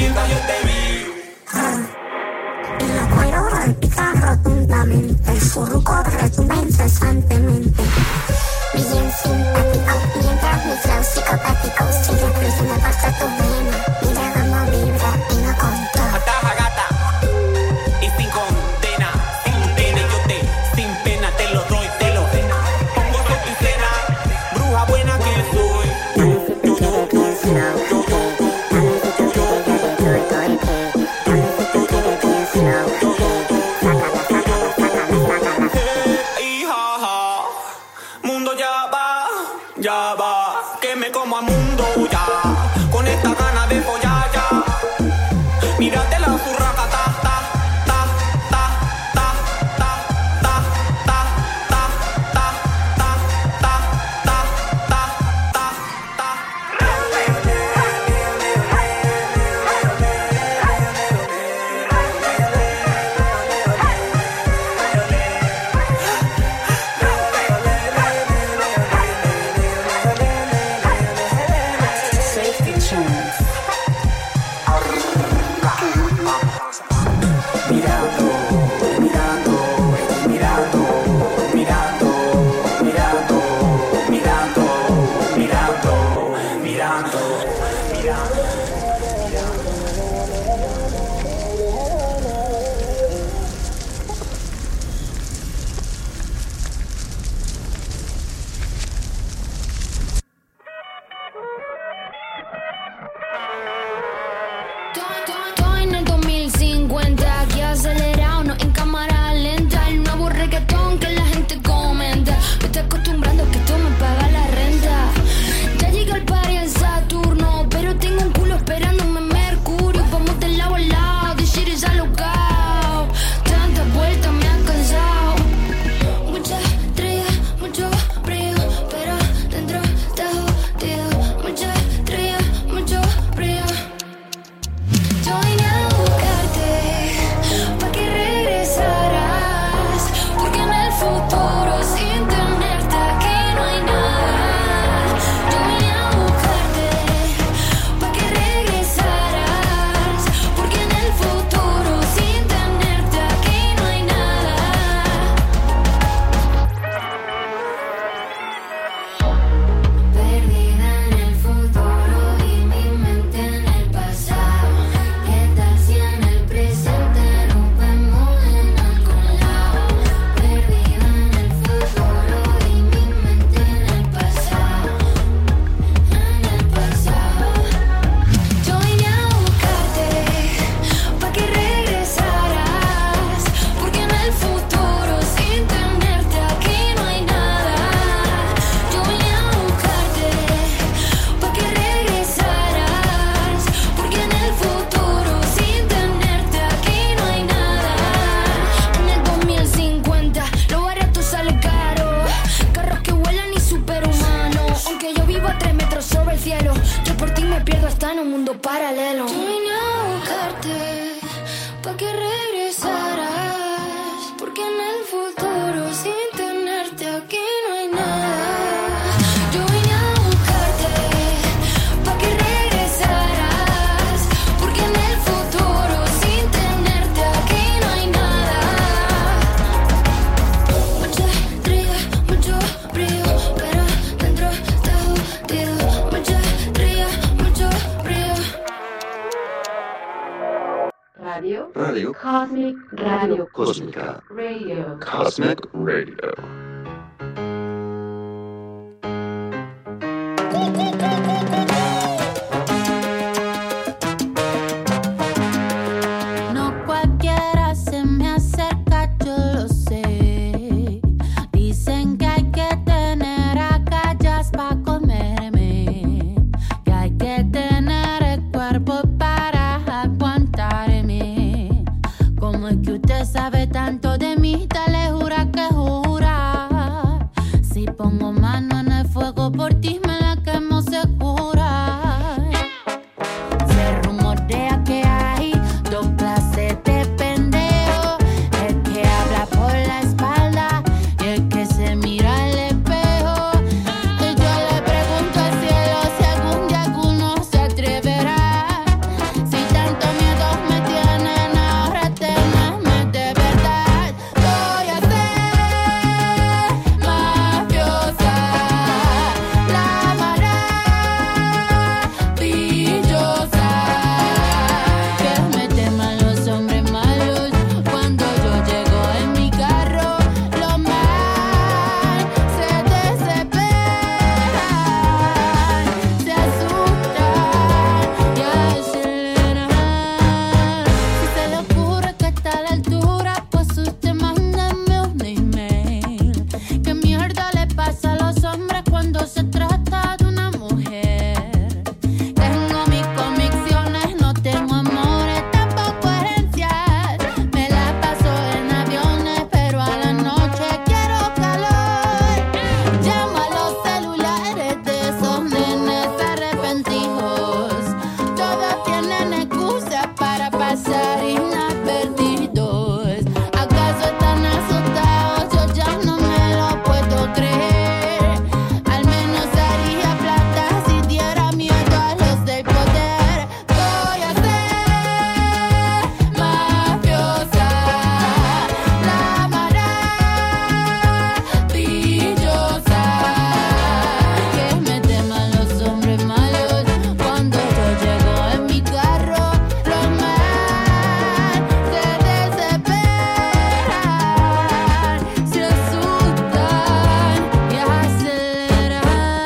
B: linda yo te vi.
N: En la cuero golpea rotundamente, el furruco retumba incesantemente. Bien simpático, mientras mi flow psicopático sigue fluyendo por toda tu vena. Mira cómo vibra, vengo con todo.
B: Ataja gata y sin condena, yo te, sin pena te lo doy, te lo pongo con tu cena, bruja buena que soy. Ya va, que me como a mundo ya, con esta gana de follar ya. Mírate la zurraca, ta, ta, ta, ta, ta, ta, ta, ta, ta, ta, ta, ta, ta, ta, ta,
T: Todo en el 2050, aquí acelerado, no en cámara lenta. El nuevo reggaetón que la gente comenta. Me estoy acostumbrando a que esto me paga la renta. Ya llega el party en Saturno, pero tengo un culo esperándome en Mercurio. Vamos de lado a lado, this shit is alocado. Tantas vueltas me han cansado. Muchas estrellas, mucho brillo, pero dentro está jodido. Muchas estrellas, mucho brillo. Yo vine a buscarte pa' que regresaras, porque en el futuro sin tenerte aquí no hay nada. Yo vine a buscarte pa' que regresaras, porque en el futuro sin tenerte aquí no hay nada. Perdida en el futuro y mi mente en el pasado. ¿Qué tal si en el presente nos vemos en algún lado? Perdida en el futuro y mi mente en el pasado. Yo vine a buscarte pa' que regresaras, porque en el futuro sin tenerte aquí no hay nada. Yo vine a buscarte pa' que regresaras, porque en el futuro sin tenerte aquí no hay nada. En el 2050 lo barato sale caro, carros que vuelan y superhumanos. Aunque yo vivo a 3 metros sobre el cielo, yo por ti me pierdo hasta en un mundo paralelo. Yo vine a buscarte pa' que regresaras, porque en el futuro sin tenerte aquí no hay nada. Yo vine a buscarte pa' que regresaras, porque en el futuro sin tenerte aquí no hay nada. Muchas estrellas, mucho brillo, pero dentro está jodido. Muchas estrellas, mucho brillo.
A: Radio Cosmic Radio Cósmica Radio
F: Cosmic Radio.
O: No cualquiera se me acerca, yo lo sé. Dicen que hay que tener agallas pa' comerme, que hay que tener el cuerpo para aguantarme. ¿Cómo es que usted sabe tanto de mí? Dale, jura que jura. Si pongo mano en el fuego por ti, me la quemo segura. Se rumorea que hay dos clases de pendejo: el que habla por la espalda y el que se mira al espejo. Y yo le pregunto al cielo si algún día alguno se atreverá. Si tanto pasar inadvertidos. ¿Acaso están asustados? Yo ya no me lo puedo creer. Al menos haría plata si diera miedo a los del poder. Voy a ser mafiosa, la maravillosa. Que me teman los hombres malos cuando yo llego en mi carro. Los más se desesperan, se asustan y aceleran.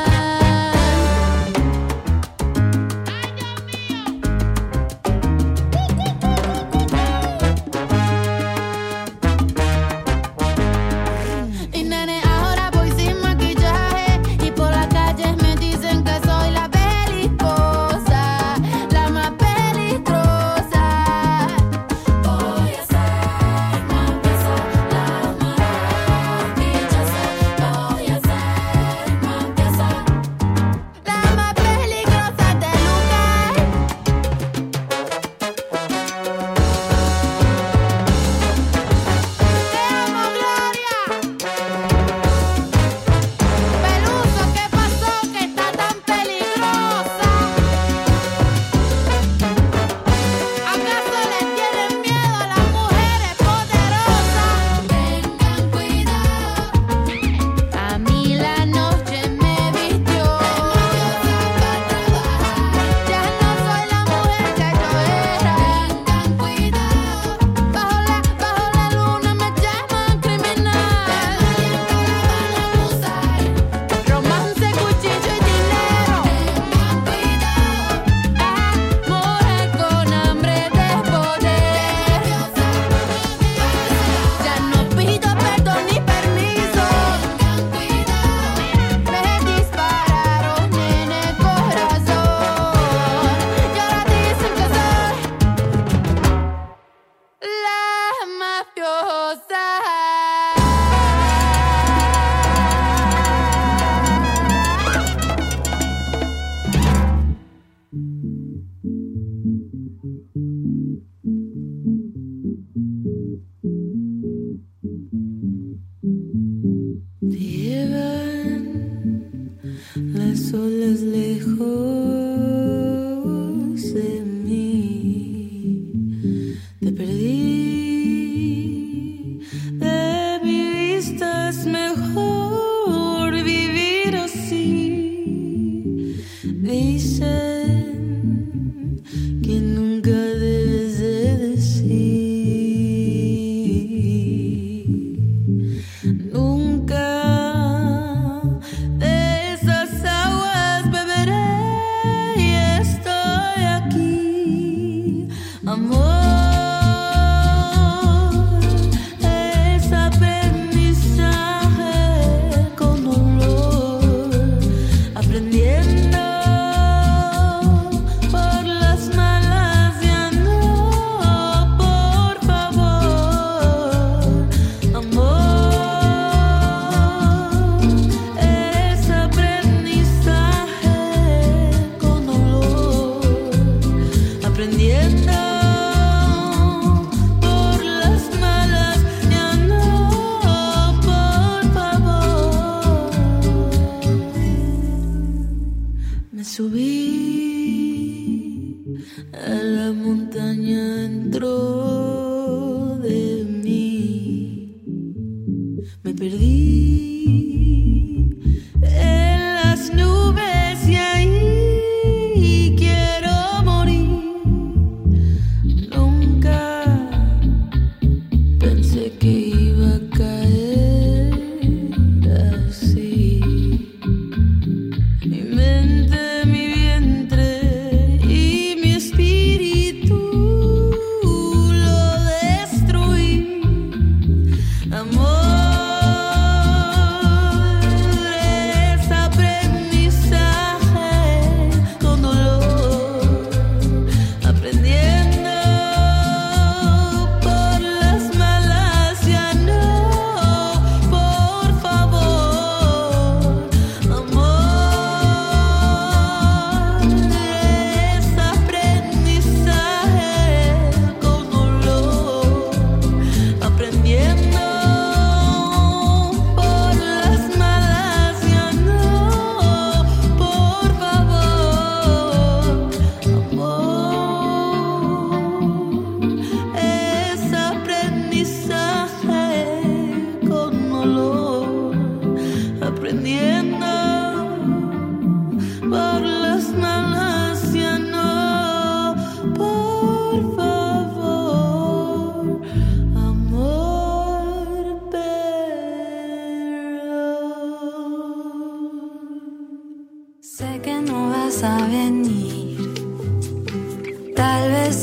O: Y nene, ahora voy sin maquillaje y por la calle me dicen que soy la belicosa, la más peligrosa. Voy a ser mafiosa, la maravillosa. Voy a ser mafiosa, la más peligrosa del lugar. Te amo, Gloria. Peluso, ¿qué pasó que está tan peligrosa? ¿Acaso le tienen miedo a las mujeres poderosas? Tengan cuidado, a mí la noche me vistió. Ya no soy la mujer que yo era. Tengan cuidado, bajo la luna me llaman criminal. Romance, cuchillo y dinero. Tengan cuidado, mujer con hambre de poder. Ya no pido perdón ni permiso. Me dispararon en el corazón y ahora dicen que soy la mafiosa. Llevan las olas lejos de mí. Te perdí de mi vista. Es mejor vivir así. Dicen que nunca debes de decir nunca. De esas aguas beberé y estoy aquí, amor. Es aprendizaje con dolor, aprendiendo por las malas. Ya no, por favor, amor. Es aprendizaje con dolor, aprendiendo por las malas. Ya no, por favor. Me subí a la montaña dentro de mí. Me perdí en las nubes y ahí quiero morir. Nunca pensé que iba a caer así. Mi mente, mi vida.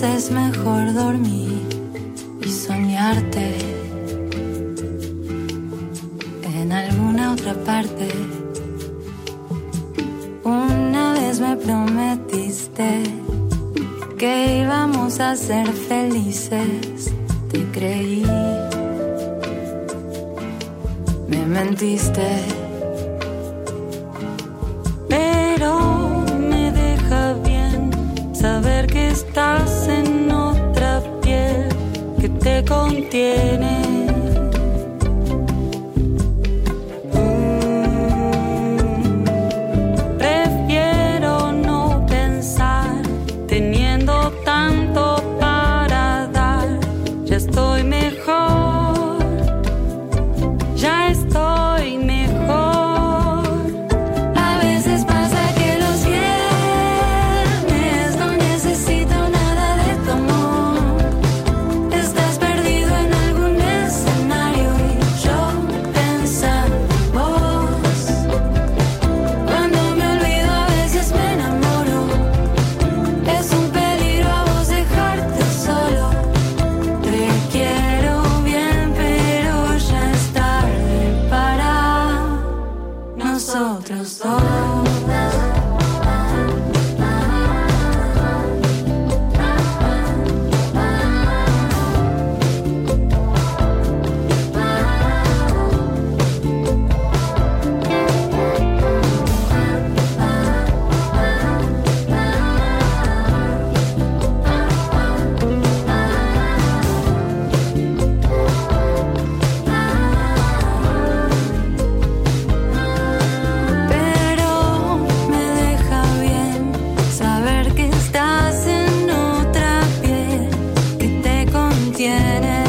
L: es mejor dormir y soñarte en alguna otra parte. Una vez me prometiste que íbamos a ser felices. Te creí, me mentiste, pero me deja bien saber que estás en otra piel que te contiene. Prefiero no pensar, teniendo tanto para dar. Ya estoy mejor, ya estoy mejor. A veces pasa que los viernes no necesito nada de tu amor. Estás perdido en algún escenario y yo pensando en vos. Cuando me olvido a veces me enamoro. Es un peligro a vos dejarte solo. Te quiero bien, pero ya es tarde para nosotros dos. Pero me deja bien saber que estás en otra piel que te contiene.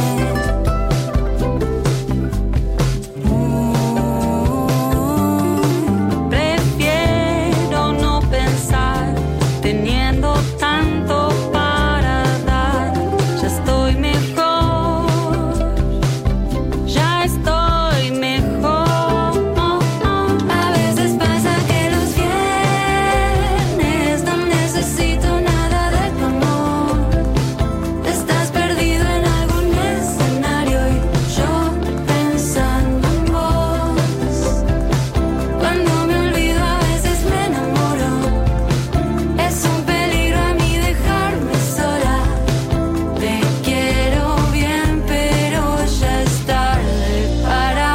L: Prefiero no pensar, teniendo tanto para dar. Ya estoy mejor, ya estoy mejor. A veces pasa que los viernes no necesito nada de tu amor. Estás perdido en algún escenario y yo pensando en vos. Cuando me olvido a veces me enamoro. Es un peligro a mí dejarme sola. Te quiero bien, pero ya es tarde para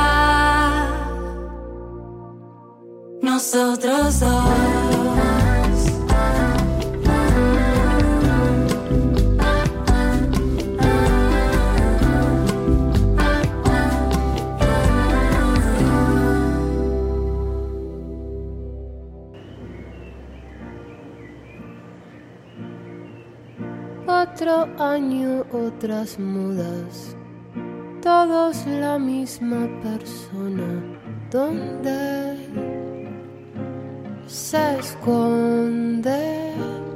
L: nosotros dos.
I: Otro año, otras mudas, todos la misma persona. ¿Dónde se esconde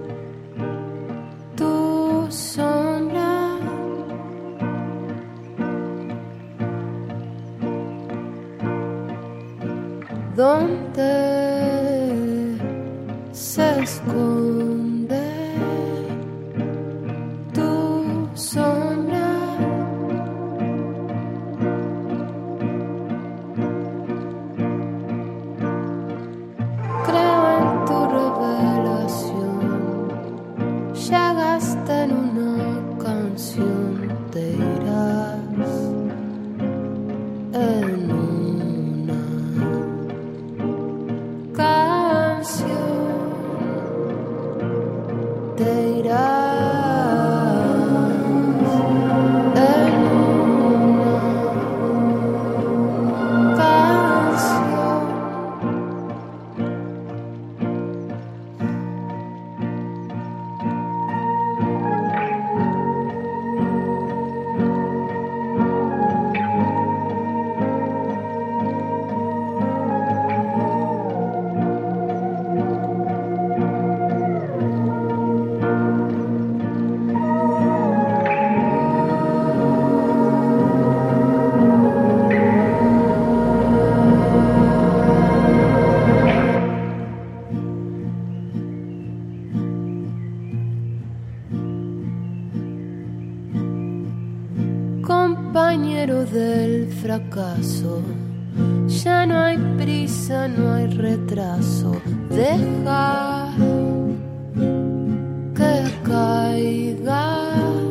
I: tu sombra? ¿Dónde se esconde tu sombra? Creo en tu revelación. Llegaste en una canción, te irás en una canción, te irás. compañero del fracaso. Ya no hay prisa, no hay retraso. Deja que caiga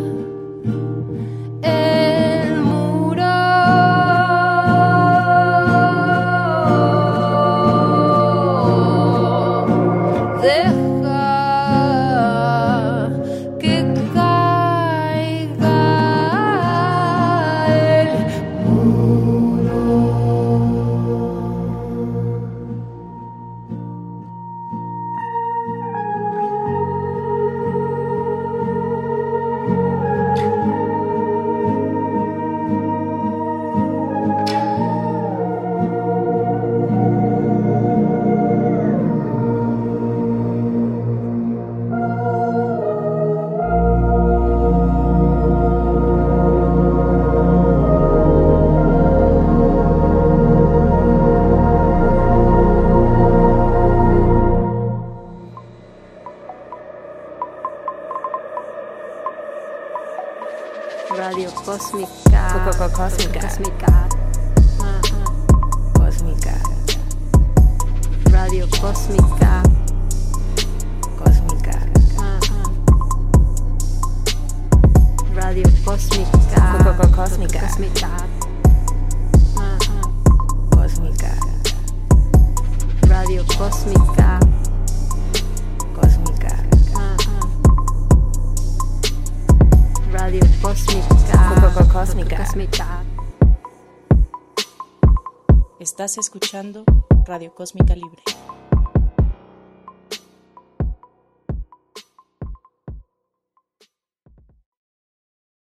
I: el muro. Deja que caiga el muro.
C: Radio Cósmica.
I: Cósmica.
C: Cósmica.
I: Radio Cósmica.
C: Cósmica.
I: Radio Cósmica.
C: Cósmica.
I: Cósmica. Radio Cósmica.
C: Cósmica.
I: Radio Cósmica.
C: Cósmica.
H: Estás escuchando Radio Cósmica Libre.